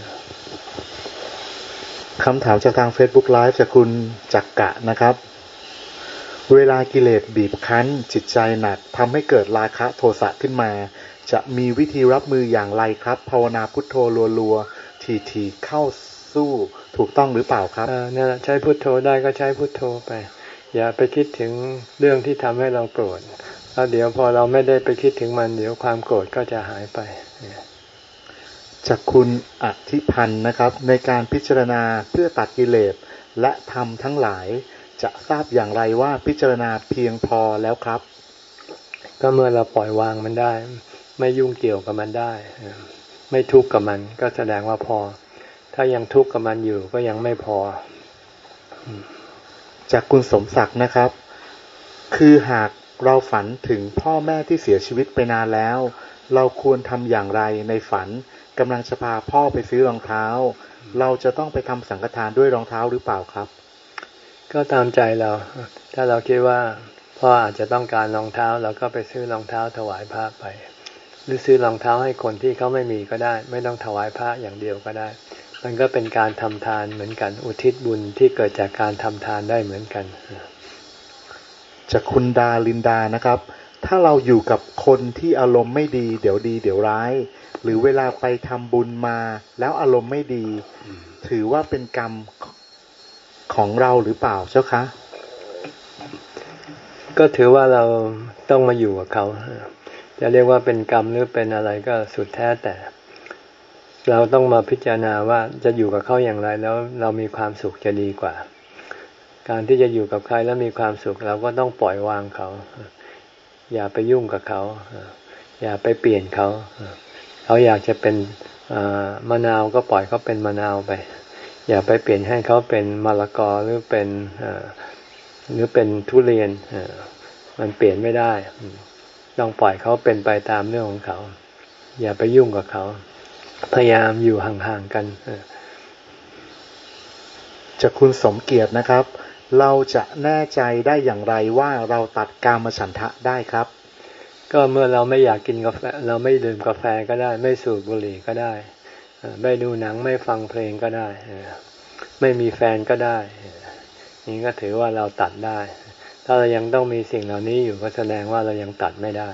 Speaker 5: คำถามจากทาง Facebook Live จากคุณจักกะนะครับเวลากิเลสบีบคั้นจิตใจหนักทำให้เกิดราคะโทสะขึ้นมาจะมีวิธีรับมืออย่างไรครับภาวนาพุทโธรัวๆทีๆเข้าสู้ถูกต้องหรือเปล่าครับ
Speaker 1: เออเนี่ยใช้พุทโธได้ก็ใช้พุทโธไปอย่าไปคิดถึงเรื่องที่ทำให้เราโกรธแล้วเดี๋ยวพอเราไม่ได้ไปคิดถึงมันเดี๋ยวความโกรธก็จะหายไป
Speaker 5: จากคุณอธิพันธ์นะครับในการพิจารณาเพื่อตัดกิเลสและธรรมทั้งหลายจะทราบอย่างไรว่าพิจารณาเพียงพอแล้วครับ
Speaker 1: ก็เมื่อเราปล่อยวางมันได้ไม่ยุ่งเกี่ยวกับมันได้ไม่ทุกข์กับมันก็แสดงว่าพอถ้ายังทุกข์กับมันอยู่ก็ยังไม่พอ
Speaker 5: จากคุณสมศักดิ์นะครับคือหากเราฝันถึงพ่อแม่ที่เสียชีวิตไปนานแล้วเราควรทำอย่างไรในฝันกำลังจะพาพ่อไปซื้อรองเท้าเราจะต้องไปทำสังฆทานด้วยรองเท้าหรือเปล่าครับ
Speaker 1: ก็ตามใจเราถ้าเราคิดว่าพ่ออาจจะต้องการรองเท้าเราก็ไปซื้อรองเท้าถวายพระไปหรือซื้อรองเท้าให้คนที่เขาไม่มีก็ได้ไม่ต้องถวายพระอย่างเดียวก็ได้มันก็เป็นการทำทานเหมือนกันอุทิศบุญที่เกิดจากการทำทานได้เหมือนกัน
Speaker 5: จากคุณดาลินดานะครับถ้าเราอยู่กับคนที่อารมณ์ไม่ดีเดี๋ยวดีเดี๋ยวร้ายหรือเวลาไปทำบุญมาแล้วอารมณ์ไม่ดีถือว่าเป็นกรรมของเราหรือเปล่าเจ้าคะ
Speaker 1: ก็ถือว่าเราต้องมาอยู่กับเขาจะเรียกว่าเป็นกรรมหรือเป็นอะไรก็สุดแท้แต่เราต้องมาพิจารณาว่าจะอยู่กับเขาอย่างไรแล้วเรามีความสุขจะดีกว่าการที่จะอยู่กับใครแล้วมีความสุขเราก็ต้องปล่อยวางเขาอย่าไปยุ่งกับเขาอย่าไปเปลี่ยนเขาเขาอยากจะเป็นมะนาวก็ปล่อยเขาเป็นมะนาวไปอย่าไปเปลี่ยนให้เขาเป็นมะละกอหรือเป็นหรือเป็นทุเรียนมันเปลี่ยนไม่ได้ต้องปล่อยเขาเป็นไปตามเรื่องของเขาอย่าไปยุ่งกับเขาพยายามอยู่ห่างๆกัน
Speaker 5: จากคุณสมเกียรตินะครับเราจะแน่ใจได้อย่างไรว่าเราตัดกามฉันทะได้ครับ
Speaker 1: ก็เมื่อเราไม่อยากกินกาแฟเราไม่ดื่มกาแฟก็ได้ไม่สูบบุหรี่ก็ได้ไม่ดูหนังไม่ฟังเพลงก็ได้ไม่มีแฟนก็ได้นี่ก็ถือว่าเราตัดได้ถ้าเรายังต้องมีสิ่งเหล่านี้อยู่ก็แสดงว่าเรายังตัดไม่ได้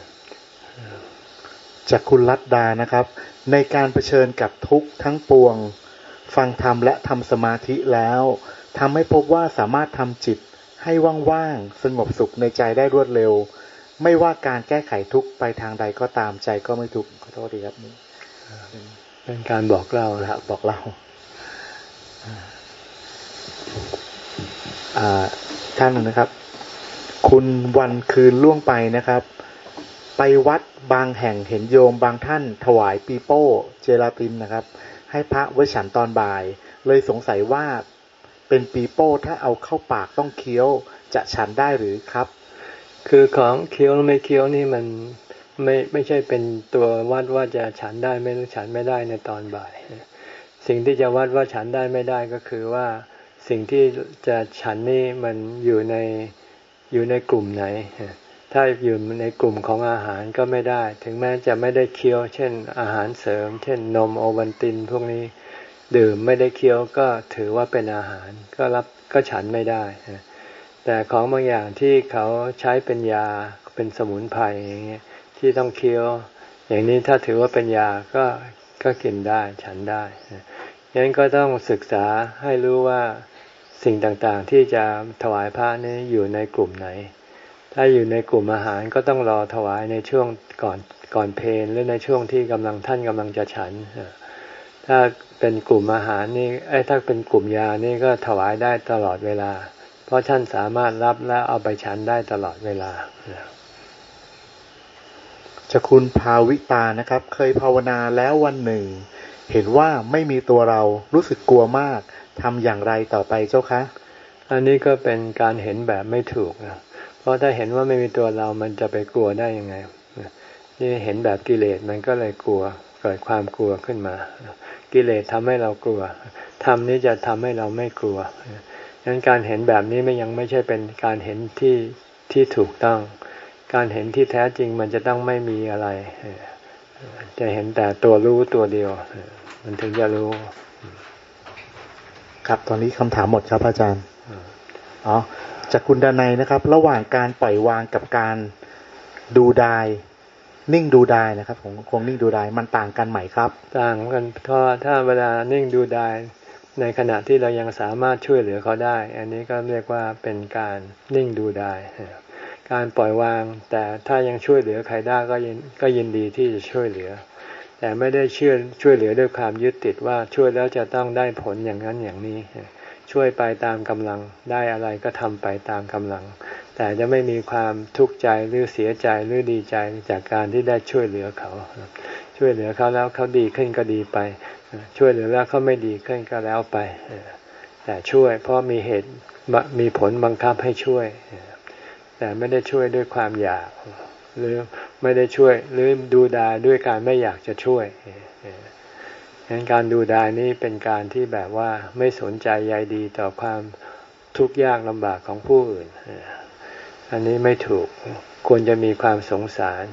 Speaker 5: จากคุณรัตดานะครับในการเผชิญกับทุกข์ทั้งปวงฟังธรรมและทำสมาธิแล้วทำให้พบว่าสามารถทำจิตให้ว่างๆสงบสุขในใจได้รวดเร็วไม่ว่าการแก้ไขทุกข์ไปทางใดก็ตามใจก็ไม่ทุกข์ขอโทษดีครับ
Speaker 1: เป็นการบอกเล่า
Speaker 5: นะครับบอกเล่าท่านนึงนะครับคุณวันคืนล่วงไปนะครับไปวัดบางแห่งเห็นโยมบางท่านถวายปีโป้เจลาตินนะครับให้พระไว้ฉันตอนบ่ายเลยสงสัยว่าเป็นปีโป้ถ้าเอาเข้าปากต้องเคี้ยวจะฉันได้หรือครับ
Speaker 1: คือของเคี้ยวหรือไม่เคี้ยวนี่มันไม่ไม่ใช่เป็นตัววัดว่าจะฉันได้ไม่หรือฉันไม่ได้ในตอนบ่ายสิ่งที่จะวัดว่าฉันได้ไม่ได้ก็คือว่าสิ่งที่จะฉันนี่มันอยู่ในอยู่ในกลุ่มไหนถ้าอยู่ในกลุ่มของอาหารก็ไม่ได้ถึงแม้จะไม่ได้เคี้ยวเช่นอาหารเสริมเช่นนมโอวัลตินพวกนี้ดื่มไม่ได้เคี้ยวก็ถือว่าเป็นอาหารก็รับก็ฉันไม่ได้แต่ของบางอย่างที่เขาใช้เป็นยาเป็นสมุนไพรอย่างเงี้ยที่ต้องเคี้ยวอย่างนี้ถ้าถือว่าเป็นยาก็ก็กินได้ฉันได้ดังนั้นก็ต้องศึกษาให้รู้ว่าสิ่งต่างๆที่จะถวายพระนี้อยู่ในกลุ่มไหนถ้าอยู่ในกลุ่มอาหารก็ต้องรอถวายในช่วงก่อนก่อนเพลหรือในช่วงที่กำลังท่านกำลังจะฉันถ้าเป็นกลุ่มอาหารนี่ไอ้ถ้าเป็นกลุ่มยานี่ก็ถวายได้ตลอดเวลาเพราะท่านสามารถรับและเอาไปฉันได้ตลอดเวลา
Speaker 5: จะคุณภาวิตานะครับเคยภาวนาแล้ววันหนึ่งเห็นว่าไม่มีตัวเรารู้สึกกลัวมากทำอย่างไรต่อไปเจ้าคะ
Speaker 1: อันนี้ก็เป็นการเห็นแบบไม่ถูกนะเพราะถ้าเห็นว่าไม่มีตัวเรามันจะไปกลัวได้ยังไงนี่เห็นแบบกิเลสมันก็เลยกลัวเกิดความกลัวขึ้นมากิเลสทำให้เรากลัวธรรมนี้จะทำให้เราไม่กลัวดังนั้นการเห็นแบบนี้ไม่ยังไม่ใช่เป็นการเห็นที่ที่ถูกต้องการเห็นที่แท้จริงมันจะต้องไม่มีอะไรจะเห็นแต่ตัวรู้ตัวเดียวมันถึงจะรู้
Speaker 5: ครับตอนนี้คำถามหมดครับอาจารย์อ๋อจากคุณดนัยนะครับระหว่างการปล่อยวางกับการดูดายนิ่งดูดายนะครับผมคงนิ่งดูดายมันต่างกันไหมครับ
Speaker 1: ต่างกันเพราะถ้าเวลานิ่งดูดายในขณะที่เรายังสามารถช่วยเหลือเขาได้อันนี้ก็เรียกว่าเป็นการนิ่งดูดายการปล่อยวางแต่ถ้ายังช่วยเหลือใครได้ก็ยินก็ยินดีที่จะช่วยเหลือแต่ไม่ได้เชื่อช่วยเหลือด้วยความยึดติดว่าช่วยแล้วจะต้องได้ผลอย่างนั้นอย่างนี้ช่วยไปตามกำลังได้อะไรก็ทำไปตามกำลังแต่จะไม่มีความทุกข์ใจหรือเสียใจหรือดีใจจากการที่ได้ช่วยเหลือเขาช่วยเหลือเขาแล้วเขาดีขึ้นก็ดีไปช่วยเหลือแล้วเขาไม่ดีขึ้นก็แล้วไปแต่ช่วยเพราะมีเหตุมีผลบังคับให้ช่วยแต่ไม่ได้ช่วยด้วยความอยากหรือไม่ได้ช่วยหรือดูดายด้วยการไม่อยากจะช่วยงั้นการดูดายนี้เป็นการที่แบบว่าไม่สนใจใยดีต่อความทุกข์ยากลำบากของผู้อื่นอันนี้ไม่ถูกควรจะมีความสงสาร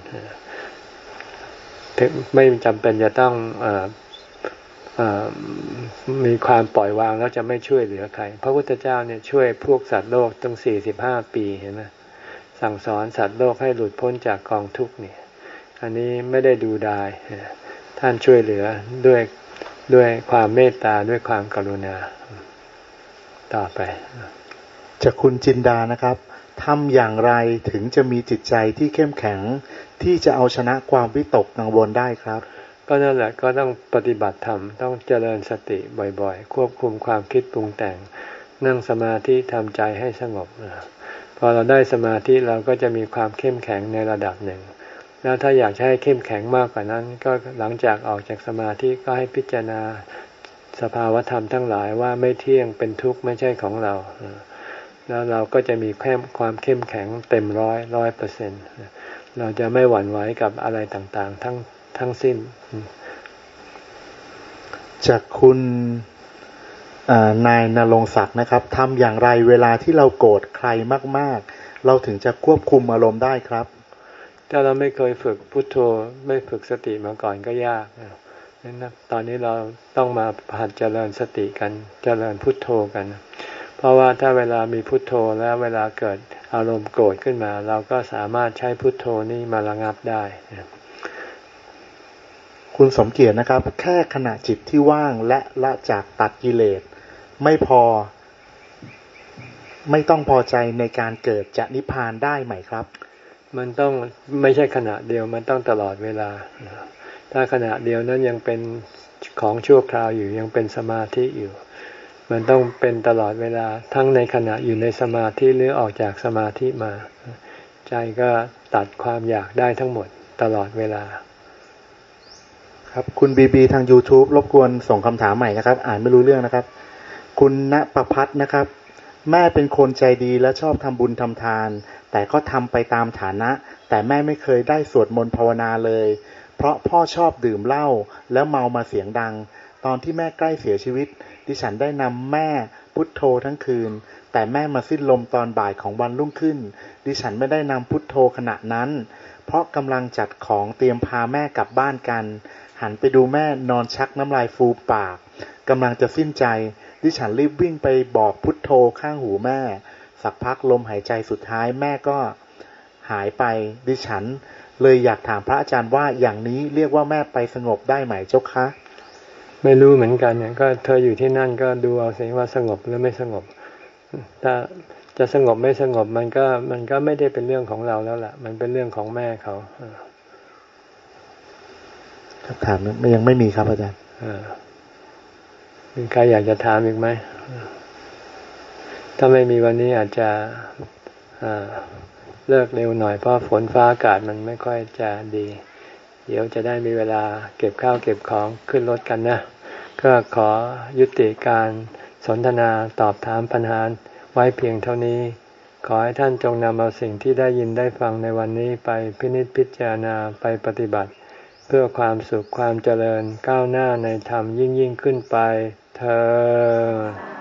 Speaker 1: ไม่จำเป็นจะต้องเอ่อเอ่อมีความปล่อยวางแล้วจะไม่ช่วยเหลือใครพระพุทธเจ้าเนี่ยช่วยพวกสัตว์โลกตั้งสี่สิบห้าปีเห็นไหมสั่งสอนสัตว์โลกให้หลุดพ้นจากกองทุกข์นี่อันนี้ไม่ได้ดูดายท่านช่วยเหลือด้วยด้วยความเมตตาด้วยความกรุณาต่อไป
Speaker 5: จากคุณจินดานะครับทำอย่างไรถึงจะมีจิตใจที่เข้มแข็งที่จะเอาชนะความวิตกกังวลได้ครับ
Speaker 1: ก็นั่นแหละก็ต้องปฏิบัติธรรมต้องเจริญสติบ่อยๆควบคุมความคิดปรุงแต่งนั่งสมาธิทำใจให้สงบพอเราได้สมาธิเราก็จะมีความเข้มแข็งในระดับหนึ่งแล้วถ้าอยากให้เข้มแข็งมากกว่านั้นก็หลังจากออกจากสมาธิก็ให้พิจารณาสภาวธรรมทั้งหลายว่าไม่เที่ยงเป็นทุกข์ไม่ใช่ของเราแล้วเราก็จะมีความเข้มแข็งเต็มร้อยร้อยเปอร์เซ็นต์เราจะไม่หวั่นไหวกับอะไรต่างๆทั้งทั้งสิ้น
Speaker 5: จากคุณนายณรงค์ศักดิ์นะครับทำอย่างไรเวลาที่เราโกรธใครมากๆเราถึงจะควบคุมอารมณ์ได้ครับ
Speaker 1: ถ้าเราไม่เคยฝึกพุทโธไม่ฝึกสติมาก่อนก็ยากนะตอนนี้เราต้องมาหัดเจริญสติกันเจริญพุทโธกันเพราะว่าถ้าเวลามีพุทโธแล้วเวลาเกิดอารมณ์โกรธขึ้นมาเราก็สามารถใช้พุทโธนี้มาระงับได้
Speaker 5: คุณสมเกียรตินะครับแค่ขณะจิตที่ว่างและละจากตัดกิเลสไม่พอไม่ต้องพอใจในการเกิดจะนิพพานได้ไหมครับ
Speaker 1: มันต้องไม่ใช่ขณะเดียวมันต้องตลอดเวลาถ้าขณะเดียวนั้นยังเป็นของชั่วคราวอยู่ยังเป็นสมาธิอยู่มันต้องเป็นตลอดเวลาทั้งในขณะอยู่ในสมาธิหรือออกจากสมาธิมาใจก็ตัดความอยากได้ทั้งหมดตลอดเวลา
Speaker 5: ครับคุณบีบีทาง YouTube รบกวนส่งคำถามใหม่นะครับอ่านไม่รู้เรื่องนะครับคุณณประภัทรนะครับแม่เป็นคนใจดีและชอบทำบุญทำทานแต่ก็ทำไปตามฐานะแต่แม่ไม่เคยได้สวดมนต์ภาวนาเลยเพราะพ่อชอบดื่มเหล้าแล้วเมามาเสียงดังตอนที่แม่ใกล้เสียชีวิตดิฉันได้นำแม่พุทโธทั้งคืนแต่แม่มาสิ้นลมตอนบ่ายของวันรุ่งขึ้นดิฉันไม่ได้นำพุทโธขณะนั้นเพราะกำลังจัดของเตรียมพาแม่กลับบ้านกันหันไปดูแม่นอนชักน้ำลายฟูปากกำลังจะสิ้นใจดิฉันรีบวิ่งไปบอกพุทโธข้างหูแม่สักพักลมหายใจสุดท้ายแม่ก็หายไปดิฉันเลยอยากถามพระอาจารย์ว่าอย่างนี้เรียกว่าแม่ไปสงบได้ไหมเจ้าคะ
Speaker 1: ไม่รู้เหมือนกันเนี่ยก็เธออยู่ที่นั่นก็ดูเอาสิว่าสงบหรือไม่สงบถ้าจะสงบไม่สงบมันก็มันก็ไม่ได้เป็นเรื่องของเราแล้วล่ะมันเป็นเรื่องของแม่เขา
Speaker 5: คำถามยังไม่มีครับอาจารย์
Speaker 1: มีใครอยากจะถามอีกไหมถ้าไม่มีวันนี้อาจจะเลิกเร็วหน่อยเพราะฝนฟ้าอากาศมันไม่ค่อยจะดีเดี๋ยวจะได้มีเวลาเก็บข้าวเก็บของขึ้นรถกันนะก็ขอยุติการสนทนาตอบถามปัญหาไว้เพียงเท่านี้ขอให้ท่านจงนำเอาสิ่งที่ได้ยินได้ฟังในวันนี้ไปพินิจพิจารณาไปปฏิบัติเพื่อความสุขความเจริญก้าวหน้าในธรรมยิ่งยิ่งขึ้นไปเธอ